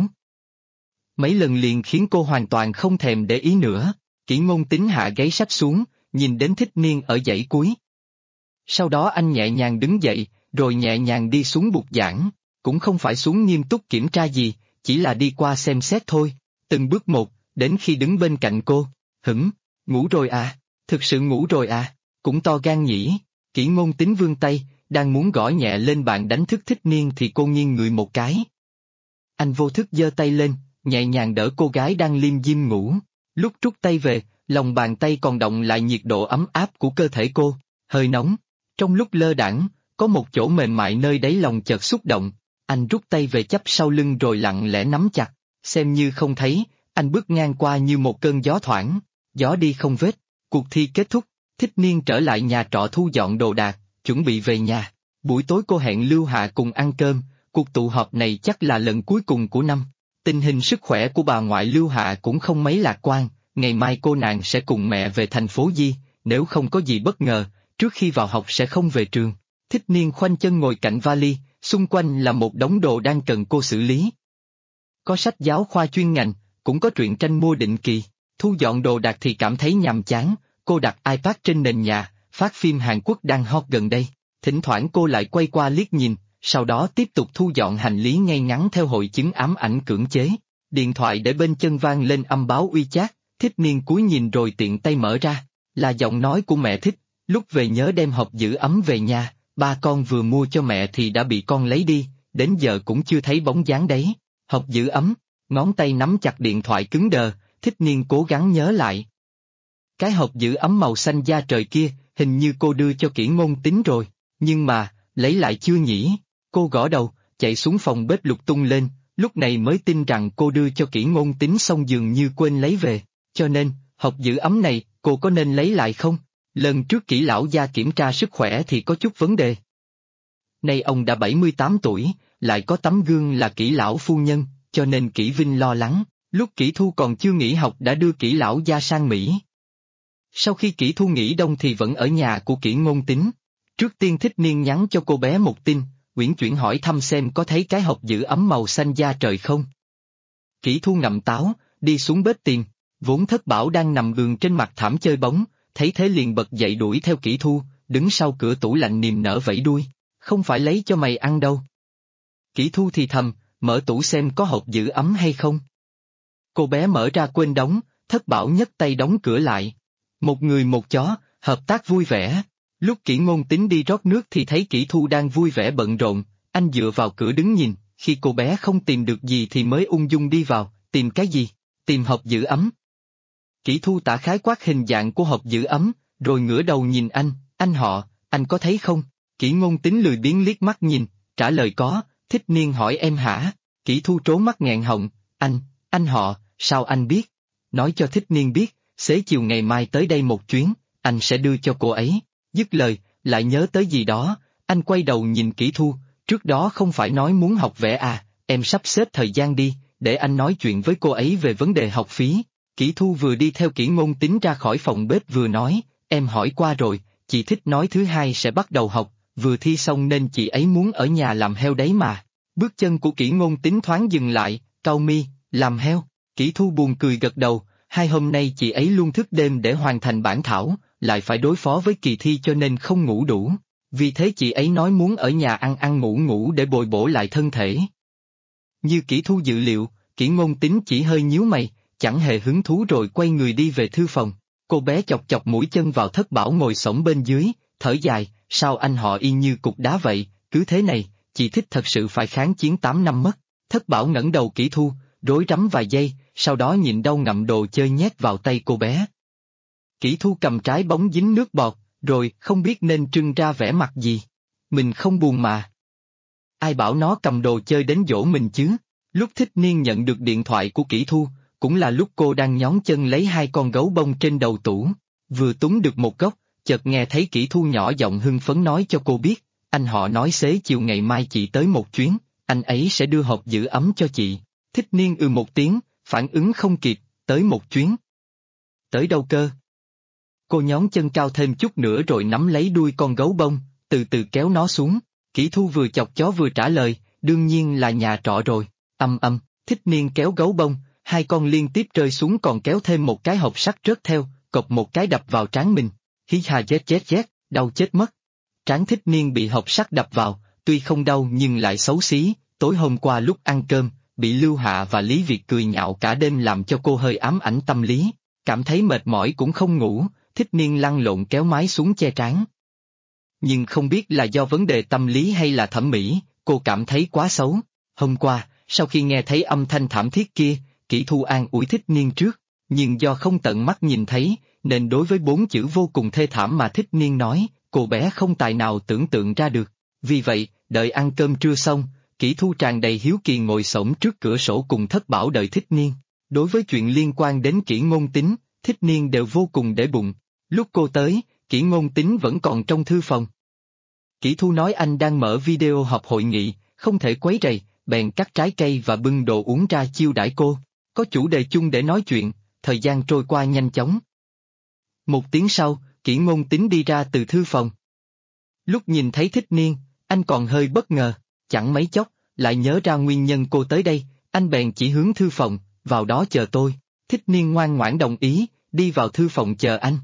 Mấy lần liền khiến cô hoàn toàn không thèm để ý nữa. Kỷ Ngôn Tính hạ gáy sách xuống, nhìn đến Thích Niên ở dãy cuối. Sau đó anh nhẹ nhàng đứng dậy, rồi nhẹ nhàng đi xuống bục giảng, cũng không phải xuống nghiêm túc kiểm tra gì, chỉ là đi qua xem xét thôi, từng bước một, đến khi đứng bên cạnh cô, ngủ rồi à, thực sự ngủ rồi à, cũng to gan nhỉ. Kỷ Ngôn Tính vươn tay, đang muốn gõ nhẹ lên bàn đánh thức Thích Niên thì cô nghiêng người một cái. Anh vô thức giơ tay lên, nhẹ nhàng đỡ cô gái đang liêm diêm ngủ. Lúc rút tay về, lòng bàn tay còn động lại nhiệt độ ấm áp của cơ thể cô, hơi nóng. Trong lúc lơ đãng, có một chỗ mềm mại nơi đáy lòng chợt xúc động. Anh rút tay về chắp sau lưng rồi lặng lẽ nắm chặt, xem như không thấy, anh bước ngang qua như một cơn gió thoảng, gió đi không vết. Cuộc thi kết thúc, Thích Niên trở lại nhà trọ thu dọn đồ đạc, chuẩn bị về nhà. Buổi tối cô hẹn Lưu Hạ cùng ăn cơm, cuộc tụ họp này chắc là lần cuối cùng của năm. Tình hình sức khỏe của bà ngoại Lưu Hạ cũng không mấy lạc quan, ngày mai cô nàng sẽ cùng mẹ về thành phố Di, nếu không có gì bất ngờ, trước khi vào học sẽ không về trường. Thích Niên khoanh chân ngồi cạnh vali, xung quanh là một đống đồ đang cần cô xử lý. Có sách giáo khoa chuyên ngành, cũng có truyện tranh mua định kỳ. Thu dọn đồ đạc thì cảm thấy nhàm chán, cô đặt iPad trên nền nhà, phát phim Hàn Quốc đang hot gần đây. Thỉnh thoảng cô lại quay qua liếc nhìn, sau đó tiếp tục thu dọn hành lý ngay ngắn theo hội chứng ám ảnh cưỡng chế. Điện thoại để bên chân vang lên âm báo WeChat, Thích Niên cúi nhìn rồi tiện tay mở ra, là giọng nói của mẹ Thích. Lúc về nhớ đem hộp giữ ấm về nhà, ba con vừa mua cho mẹ thì đã bị con lấy đi, đến giờ cũng chưa thấy bóng dáng đấy. Hộp giữ ấm, ngón tay nắm chặt điện thoại cứng đờ, Thích Niên cố gắng nhớ lại. Cái hộp giữ ấm màu xanh da trời kia, hình như cô đưa cho Kỷ Ngôn Tính rồi, nhưng mà, lấy lại chưa nhỉ? Cô gõ đầu, chạy xuống phòng bếp lục tung lên, lúc này mới tin rằng cô đưa cho Kỷ Ngôn Tính xong dường như quên lấy về, cho nên, hộp giữ ấm này, cô có nên lấy lại không? Lần trước Kỷ lão gia kiểm tra sức khỏe thì có chút vấn đề. Nay ông đã 78 tuổi, lại có tấm gương là Kỷ lão phu nhân, cho nên Kỷ Vinh lo lắng, lúc Kỷ Thu còn chưa nghỉ học đã đưa Kỷ lão gia sang Mỹ. Sau khi Kỷ Thu nghỉ đông thì vẫn ở nhà của Kỷ Ngôn Tính. Trước tiên Thích Niên nhắn cho cô bé một tin, uyển chuyển hỏi thăm xem có thấy cái hộp giữ ấm màu xanh da trời không. Kỷ Thu ngậm táo, đi xuống bếp tìm, vốn Thất Bảo đang nằm gườn trên mặt thảm chơi bóng, thấy thế liền bật dậy đuổi theo Kỷ Thu, đứng sau cửa tủ lạnh niềm nở vẫy đuôi, không phải lấy cho mày ăn đâu. Kỷ Thu thì thầm, mở tủ xem có hộp giữ ấm hay không. Cô bé mở ra quên đóng, Thất Bảo nhấc tay đóng cửa lại. Một người một chó, hợp tác vui vẻ. Lúc Kỷ Ngôn Tính đi rót nước thì thấy Kỷ Thu đang vui vẻ bận rộn, anh dựa vào cửa đứng nhìn, khi cô bé không tìm được gì thì mới ung dung đi vào, tìm cái gì? Tìm hộp giữ ấm. Kỷ Thu tả khái quát hình dạng của hộp giữ ấm, rồi ngửa đầu nhìn anh họ, anh có thấy không? Kỷ Ngôn Tính lười biếng liếc mắt nhìn, trả lời có. Thích Niên hỏi em hả? Kỷ Thu trố mắt nghẹn họng, anh họ, sao anh biết? Nói cho Thích Niên biết, xế chiều ngày mai tới đây một chuyến, anh sẽ đưa cho cô ấy. Dứt lời, lại nhớ tới gì đó, anh quay đầu nhìn Kỷ Thu, trước đó không phải nói muốn học vẽ à, em sắp xếp thời gian đi, để anh nói chuyện với cô ấy về vấn đề học phí. Kỷ Thu vừa đi theo Kỷ Ngôn Tính ra khỏi phòng bếp vừa nói, em hỏi qua rồi, chị Thích nói thứ hai sẽ bắt đầu học, vừa thi xong nên chị ấy muốn ở nhà làm heo đấy mà. Bước chân của Kỷ Ngôn Tính thoáng dừng lại, cau mi, làm heo. Kỷ Thu buồn cười gật đầu, hai hôm nay chị ấy luôn thức đêm để hoàn thành bản thảo, lại phải đối phó với kỳ thi cho nên không ngủ đủ. Vì thế chị ấy nói muốn ở nhà ăn ăn ngủ ngủ để bồi bổ lại thân thể. Như Kỷ Thu dự liệu, Kỷ Ngôn Tính chỉ hơi nhíu mày, chẳng hề hứng thú rồi quay người đi về thư phòng. Cô bé chọc chọc mũi chân vào Thất Bảo ngồi xổm bên dưới, thở dài, sao anh họ y như cục đá vậy, cứ thế này, chị Thích thật sự phải kháng chiến 8 năm mất. Thất Bảo ngẩng đầu Kỷ Thu, rối rắm vài giây, sau đó nhịn đau ngậm đồ chơi nhét vào tay cô bé. Kỷ Thu cầm trái bóng dính nước bọt, rồi không biết nên trưng ra vẻ mặt gì. Mình không buồn mà. Ai bảo nó cầm đồ chơi đến dỗ mình chứ? Lúc Thích Niên nhận được điện thoại của Kỷ Thu, cũng là lúc cô đang nhón chân lấy hai con gấu bông trên đầu tủ. Vừa túm được một góc, chợt nghe thấy Kỷ Thu nhỏ giọng hưng phấn nói cho cô biết, anh họ nói xế chiều ngày mai chị tới một chuyến, anh ấy sẽ đưa hộp giữ ấm cho chị. Thích Niên một tiếng, phản ứng không kịp, tới một chuyến. Tới đâu cơ? Cô nhón chân cao thêm chút nữa rồi nắm lấy đuôi con gấu bông, từ từ kéo nó xuống. Kỷ Thu vừa chọc chó vừa trả lời, đương nhiên là nhà trọ rồi. Thích Niên kéo gấu bông, hai con liên tiếp rơi xuống còn kéo thêm một cái hộp sắt rớt theo, cộc một cái đập vào trán mình. Hí hà chết, đau chết mất. Trán Thích Niên bị hộp sắt đập vào, tuy không đau nhưng lại xấu xí, tối hôm qua lúc ăn cơm, bị Lưu Hạ và Lý Việt cười nhạo cả đêm làm cho cô hơi ám ảnh tâm lý, cảm thấy mệt mỏi cũng không ngủ, Thích Niên lăn lộn kéo mái xuống che trán. Nhưng không biết là do vấn đề tâm lý hay là thẩm mỹ, cô cảm thấy quá xấu. Hôm qua, sau khi nghe thấy âm thanh thảm thiết kia, Kỷ Thu an ủi Thích Niên trước, nhưng do không tận mắt nhìn thấy, nên đối với 4 chữ vô cùng thê thảm mà Thích Niên nói, cô bé không tài nào tưởng tượng ra được. Vì vậy, đợi ăn cơm trưa xong, Kỷ Thu tràn đầy hiếu kỳ ngồi xổm trước cửa sổ cùng Thất Bảo đợi Thích Niên. Đối với chuyện liên quan đến Kỷ Ngôn Tính, Thích Niên đều vô cùng để bụng. Lúc cô tới, Kỷ Ngôn Tính vẫn còn trong thư phòng. Kỷ Thu nói anh đang mở video họp hội nghị, không thể quấy rầy, bèn cắt trái cây và bưng đồ uống ra chiêu đãi cô. Có chủ đề chung để nói chuyện, thời gian trôi qua nhanh chóng. 1 tiếng sau, Kỷ Ngôn Tính đi ra từ thư phòng. Lúc nhìn thấy Thích Niên, anh còn hơi bất ngờ, chẳng mấy chốc, lại nhớ ra nguyên nhân cô tới đây, anh bèn chỉ hướng thư phòng, vào đó chờ tôi. Thích Niên ngoan ngoãn đồng ý, đi vào thư phòng chờ anh.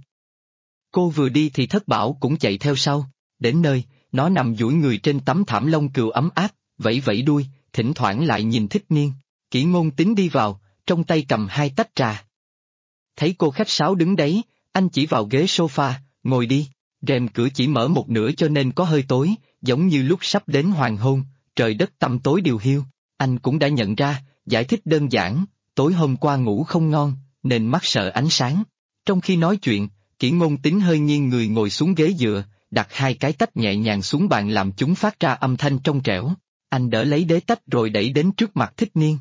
Cô vừa đi thì Thất Bảo cũng chạy theo sau, đến nơi, nó nằm duỗi người trên tấm thảm lông cừu ấm áp, vẫy vẫy đuôi, thỉnh thoảng lại nhìn Thích Niên. Kỷ Ngôn Tính đi vào, trong tay cầm 2 tách trà. Thấy cô khách sáo đứng đấy, anh chỉ vào ghế sofa, ngồi đi, rèm cửa chỉ mở một nửa cho nên có hơi tối, giống như lúc sắp đến hoàng hôn, trời đất tăm tối điều hiu. Anh cũng đã nhận ra, giải thích đơn giản, tối hôm qua ngủ không ngon, nên mắt sợ ánh sáng. Trong khi nói chuyện, Kỷ Ngôn Tính hơi nghiêng người ngồi xuống ghế dựa, đặt 2 cái tách nhẹ nhàng xuống bàn làm chúng phát ra âm thanh trong trẻo. Anh đỡ lấy đế tách rồi đẩy đến trước mặt Thích Niên.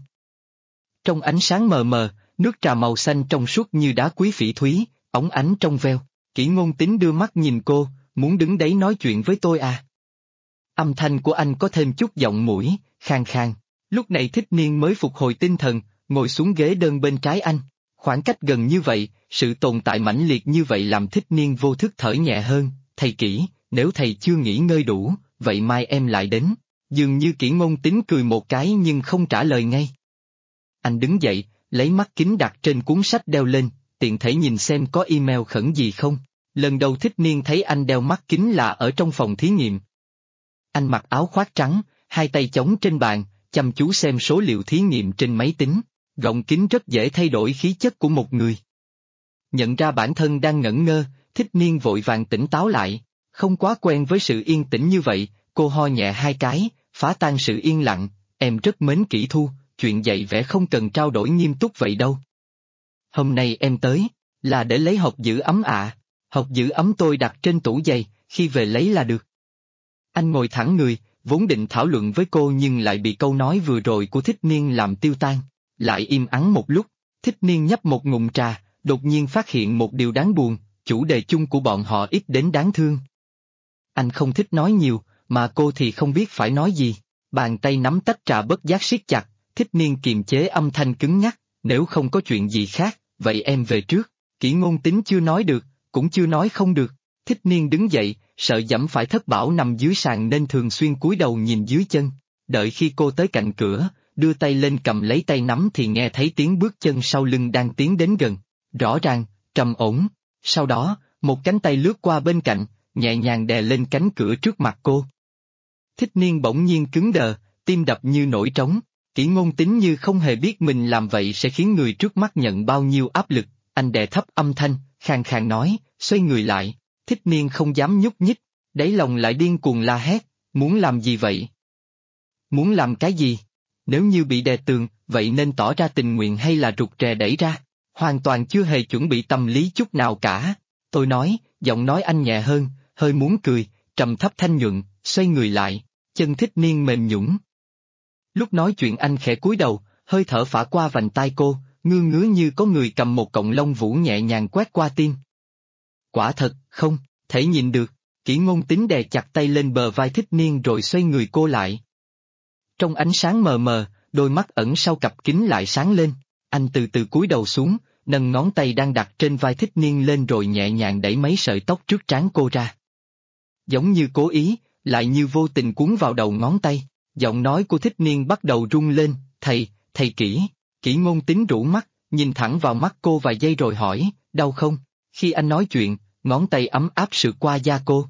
Trong ánh sáng mờ mờ, nước trà màu xanh trong suốt như đá quý phỉ thúy, óng ánh trong veo. Kỷ Ngôn Tính đưa mắt nhìn cô, muốn đứng đấy nói chuyện với tôi à? Âm thanh của anh có thêm chút giọng mũi, khang khang. Lúc này Thích Niên mới phục hồi tinh thần, ngồi xuống ghế đơn bên trái anh. Khoảng cách gần như vậy, sự tồn tại mãnh liệt như vậy làm Thích Niên vô thức thở nhẹ hơn. Thầy Kỷ, nếu thầy chưa nghỉ ngơi đủ, vậy mai em lại đến. Dường như Kỷ Ngôn Tính cười một cái nhưng không trả lời ngay. Anh đứng dậy, lấy mắt kính đặt trên cuốn sách đeo lên, tiện thể nhìn xem có email khẩn gì không. Lần đầu Thích Niên thấy anh đeo mắt kính là ở trong phòng thí nghiệm. Anh mặc áo khoác trắng, 2 tay chống trên bàn, chăm chú xem số liệu thí nghiệm trên máy tính. Gọng kính rất dễ thay đổi khí chất của một người. Nhận ra bản thân đang ngẩn ngơ, Thích Niên vội vàng tỉnh táo lại. Không quá quen với sự yên tĩnh như vậy, cô ho nhẹ 2 cái, phá tan sự yên lặng. Em rất mến Kỷ Thu, chuyện dạy vẽ không cần trao đổi nghiêm túc vậy đâu. Hôm nay em tới, là để lấy hộp giữ ấm ạ. Hộp giữ ấm tôi đặt trên tủ giày, khi về lấy là được. Anh ngồi thẳng người, vốn định thảo luận với cô nhưng lại bị câu nói vừa rồi của Thích Niên làm tiêu tan. Lại im ắng một lúc, Thích Niên nhấp một ngụm trà, đột nhiên phát hiện một điều đáng buồn, chủ đề chung của bọn họ ít đến đáng thương. Anh không thích nói nhiều, mà cô thì không biết phải nói gì. Bàn tay nắm tách trà bất giác siết chặt, Thích Niên kiềm chế âm thanh cứng nhắc, nếu không có chuyện gì khác, vậy em về trước. Kỷ Ngôn Tính chưa nói được, cũng chưa nói không được. Thích Niên đứng dậy, sợ dẫm phải Thất Bảo nằm dưới sàn nên thường xuyên cúi đầu nhìn dưới chân. Đợi khi cô tới cạnh cửa, đưa tay lên cầm lấy tay nắm thì nghe thấy tiếng bước chân sau lưng đang tiến đến gần. Rõ ràng, trầm ổn. Sau đó, một cánh tay lướt qua bên cạnh, nhẹ nhàng đè lên cánh cửa trước mặt cô. Thích Niên bỗng nhiên cứng đờ, tim đập như nổi trống. Kỷ Ngôn Tính như không hề biết mình làm vậy sẽ khiến người trước mắt nhận bao nhiêu áp lực. Anh đè thấp âm thanh, khàn khàn nói, xoay người lại. Thích Niên không dám nhúc nhích, đáy lòng lại điên cuồng la hét, muốn làm gì vậy? Muốn làm cái gì? Nếu như bị đè tường, vậy nên tỏ ra tình nguyện hay là rụt rè đẩy ra? Hoàn toàn chưa hề chuẩn bị tâm lý chút nào cả. Tôi nói, giọng nói anh nhẹ hơn, hơi muốn cười, trầm thấp thanh nhuận, xoay người lại, chân Thích Niên mềm nhũn. Lúc nói chuyện anh khẽ cúi đầu, hơi thở phả qua vành tai cô, ngứa như có người cầm một cọng lông vũ nhẹ nhàng quét qua tim. Quả thật, không thể nhìn được. Kỷ Ngôn Tính đè chặt tay lên bờ vai Thích Niên rồi xoay người cô lại. Trong ánh sáng mờ mờ, đôi mắt ẩn sau cặp kính lại sáng lên. Anh từ từ cúi đầu xuống, nâng ngón tay đang đặt trên vai Thích Niên lên rồi nhẹ nhàng đẩy mấy sợi tóc trước trán cô ra. Giống như cố ý, lại như vô tình cuốn vào đầu ngón tay. Giọng nói của Thích Niên bắt đầu rung lên, thầy Kỷ. Kỷ Ngôn Tính rũ mắt, nhìn thẳng vào mắt cô vài giây rồi hỏi, đau không? Khi anh nói chuyện, ngón tay ấm áp sượt qua da cô.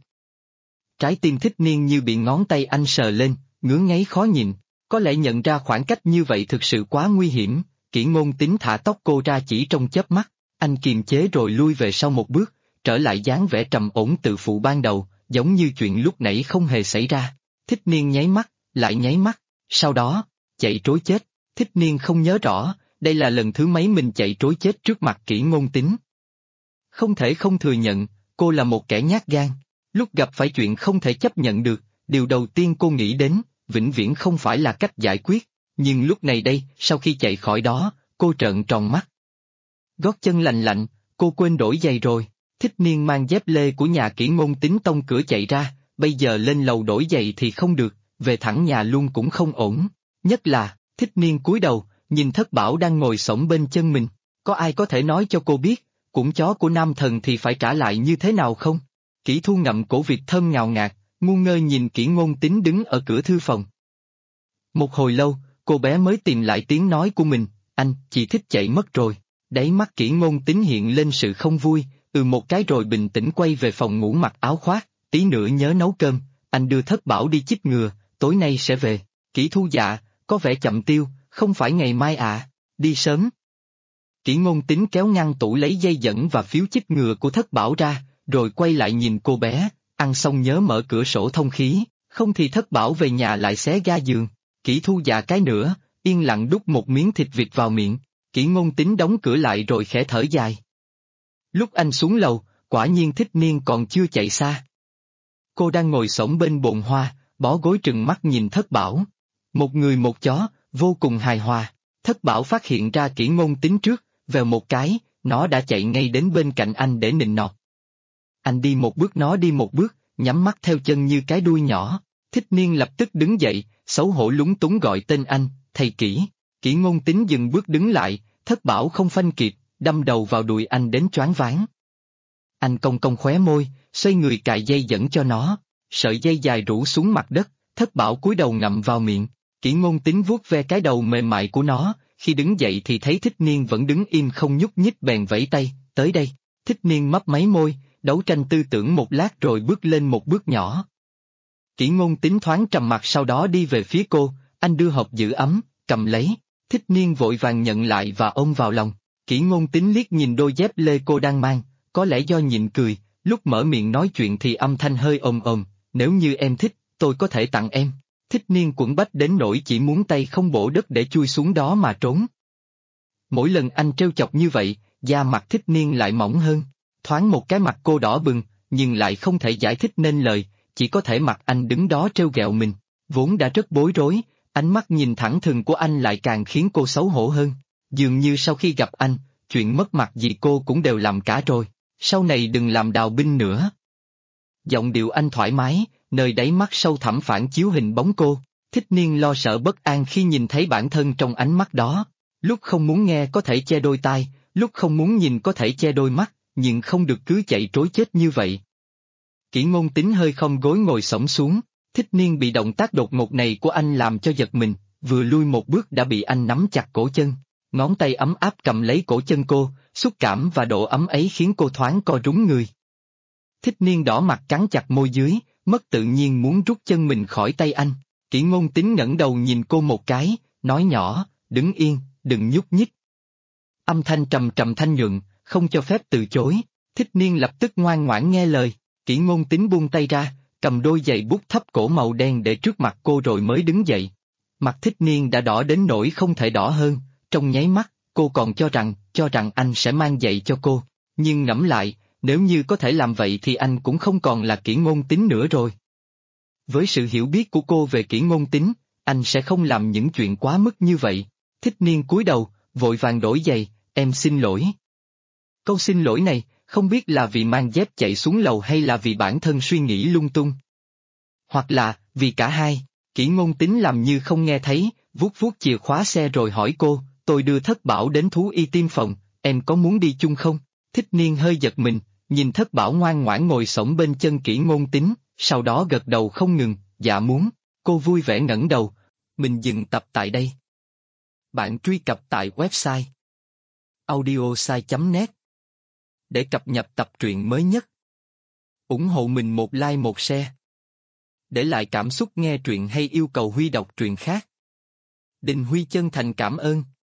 Trái tim Thích Niên như bị ngón tay anh sờ lên, ngứa ngáy khó nhìn. Có lẽ nhận ra khoảng cách như vậy thực sự quá nguy hiểm. Kỷ Ngôn Tính thả tóc cô ra chỉ trong chớp mắt. Anh kiềm chế rồi lui về sau một bước, trở lại dáng vẻ trầm ổn tự phụ ban đầu, giống như chuyện lúc nãy không hề xảy ra. Thích Niên nháy mắt, lại nháy mắt, sau đó, chạy trối chết. Thích Niên không nhớ rõ, đây là lần thứ mấy mình chạy trối chết trước mặt Kỷ Ngôn Tín. Không thể không thừa nhận, cô là một kẻ nhát gan. Lúc gặp phải chuyện không thể chấp nhận được, điều đầu tiên cô nghĩ đến, vĩnh viễn không phải là cách giải quyết. Nhưng lúc này đây, sau khi chạy khỏi đó, cô trợn tròn mắt. Gót chân lành lạnh, cô quên đổi giày rồi. Thích Niên mang dép lê của nhà Kỷ Ngôn Tín tông cửa chạy ra, bây giờ lên lầu đổi giày thì không được, về thẳng nhà luôn cũng không ổn. Nhất là, Thích Niên cúi đầu, nhìn Thất Bảo đang ngồi xổm bên chân mình. Có ai có thể nói cho cô biết, cũng chó của nam thần thì phải trả lại như thế nào không? Kỷ Thu ngậm cổ vịt thơm ngào ngạt, ngu ngơ nhìn Kỷ Ngôn Tín đứng ở cửa thư phòng. Một hồi lâu, cô bé mới tìm lại tiếng nói của mình, anh, chị Thích chạy mất rồi. Đáy mắt Kỷ Ngôn Tín hiện lên sự không vui, một cái rồi bình tĩnh quay về phòng ngủ mặc áo khoác, tí nữa nhớ nấu cơm, anh đưa Thất Bảo đi chích ngừa, tối nay sẽ về. Kỷ Thu dạ, có vẻ chậm tiêu, không phải ngày mai à, đi sớm. Kỷ Ngôn Tín kéo ngăn tủ lấy dây dẫn và phiếu chích ngừa của Thất Bảo ra, rồi quay lại nhìn cô bé, ăn xong nhớ mở cửa sổ thông khí, không thì Thất Bảo về nhà lại xé ga giường. Kỷ Thu dạ cái nữa, yên lặng đút một miếng thịt vịt vào miệng, Kỷ Ngôn Tín đóng cửa lại rồi khẽ thở dài. Lúc anh xuống lầu, quả nhiên Thích Niên còn chưa chạy xa. Cô đang ngồi xổm bên bồn hoa, bó gối trừng mắt nhìn Thất Bảo. Một người một chó, vô cùng hài hòa. Thất Bảo phát hiện ra Kỷ Ngôn Tín trước, vèo một cái, nó đã chạy ngay đến bên cạnh anh để nịnh nọt. Anh đi một bước nó đi một bước, nhắm mắt theo chân như cái đuôi nhỏ. Thích Niên lập tức đứng dậy, xấu hổ lúng túng gọi tên anh, thầy Kỷ. Kỷ Ngôn Tín dừng bước đứng lại, Thất Bảo không phanh kịp, đâm đầu vào đùi anh đến choáng váng. Anh cong cong khóe môi, xoay người cài dây dẫn cho nó, sợi dây dài rủ xuống mặt đất, Thất Bảo cúi đầu ngậm vào miệng. Kỷ Ngôn Tín vuốt ve cái đầu mềm mại của nó, khi đứng dậy thì thấy Thích Niên vẫn đứng im không nhúc nhích bèn vẫy tay, tới đây. Thích Niên mấp máy môi, đấu tranh tư tưởng một lát rồi bước lên một bước nhỏ. Kỷ Ngôn Tín thoáng trầm mặt sau đó đi về phía cô, anh đưa hộp giữ ấm, cầm lấy. Thích Niên vội vàng nhận lại và ôm vào lòng. Kỷ Ngôn Tín liếc nhìn đôi dép lê cô đang mang, có lẽ do nhịn cười, lúc mở miệng nói chuyện thì âm thanh hơi ồm ồm, nếu như em thích, tôi có thể tặng em. Thích Niên quẫn bách đến nỗi chỉ muốn tay không bổ đất để chui xuống đó mà trốn. Mỗi lần anh trêu chọc như vậy, da mặt Thích Niên lại mỏng hơn, thoáng một cái mặt cô đỏ bừng, nhưng lại không thể giải thích nên lời, chỉ có thể mặc anh đứng đó trêu ghẹo mình, vốn đã rất bối rối, ánh mắt nhìn thẳng thừng của anh lại càng khiến cô xấu hổ hơn, dường như sau khi gặp anh, chuyện mất mặt gì cô cũng đều làm cả rồi, sau này đừng làm đào binh nữa. Giọng điệu anh thoải mái, nơi đáy mắt sâu thẳm phản chiếu hình bóng cô. Thích Niên lo sợ bất an khi nhìn thấy bản thân trong ánh mắt đó, lúc không muốn nghe có thể che đôi tai, lúc không muốn nhìn có thể che đôi mắt, nhưng không được cứ chạy trối chết như vậy. Kỷ Ngôn Tín hơi khom gối ngồi xổm xuống, Thích Niên bị động tác đột ngột này của anh làm cho giật mình, vừa lui một bước đã bị anh nắm chặt cổ chân, ngón tay ấm áp cầm lấy cổ chân cô, xúc cảm và độ ấm ấy khiến cô thoáng co rúm người. Thích Niên đỏ mặt cắn chặt môi dưới, mất tự nhiên muốn rút chân mình khỏi tay anh. Kỷ Ngôn Tín ngẩng đầu nhìn cô một cái, nói nhỏ, đứng yên, đừng nhúc nhích. Âm thanh trầm trầm thanh nhuận, không cho phép từ chối. Thích Niên lập tức ngoan ngoãn nghe lời. Kỷ Ngôn Tín buông tay ra, cầm đôi giày bút thấp cổ màu đen để trước mặt cô rồi mới đứng dậy. Mặt Thích Niên đã đỏ đến nỗi không thể đỏ hơn, trong nháy mắt, cô còn cho rằng anh sẽ mang giày cho cô. Nhưng ngẫm lại, nếu như có thể làm vậy thì anh cũng không còn là Kỷ Ngôn Tín nữa rồi. Với sự hiểu biết của cô về Kỷ Ngôn Tín, anh sẽ không làm những chuyện quá mức như vậy. Thích Niên cúi đầu, vội vàng đổi giày, em xin lỗi. Câu xin lỗi này, không biết là vì mang dép chạy xuống lầu hay là vì bản thân suy nghĩ lung tung. Hoặc là, vì cả hai. Kỷ Ngôn Tín làm như không nghe thấy, vuốt vuốt chìa khóa xe rồi hỏi cô, tôi đưa Thất Bảo đến thú y tiêm phòng, em có muốn đi chung không? Thích Niên hơi giật mình, nhìn Thất Bảo ngoan ngoãn ngồi xổm bên chân Kỷ Ngôn Tín, sau đó gật đầu không ngừng, dạ muốn. Cô vui vẻ ngẩng đầu, mình dừng tập tại đây. Bạn truy cập tại website audiosai.net để cập nhật tập truyện mới nhất. Ủng hộ mình một like một share. Để lại cảm xúc nghe truyện hay yêu cầu Huy đọc truyện khác. Đình Huy chân thành cảm ơn.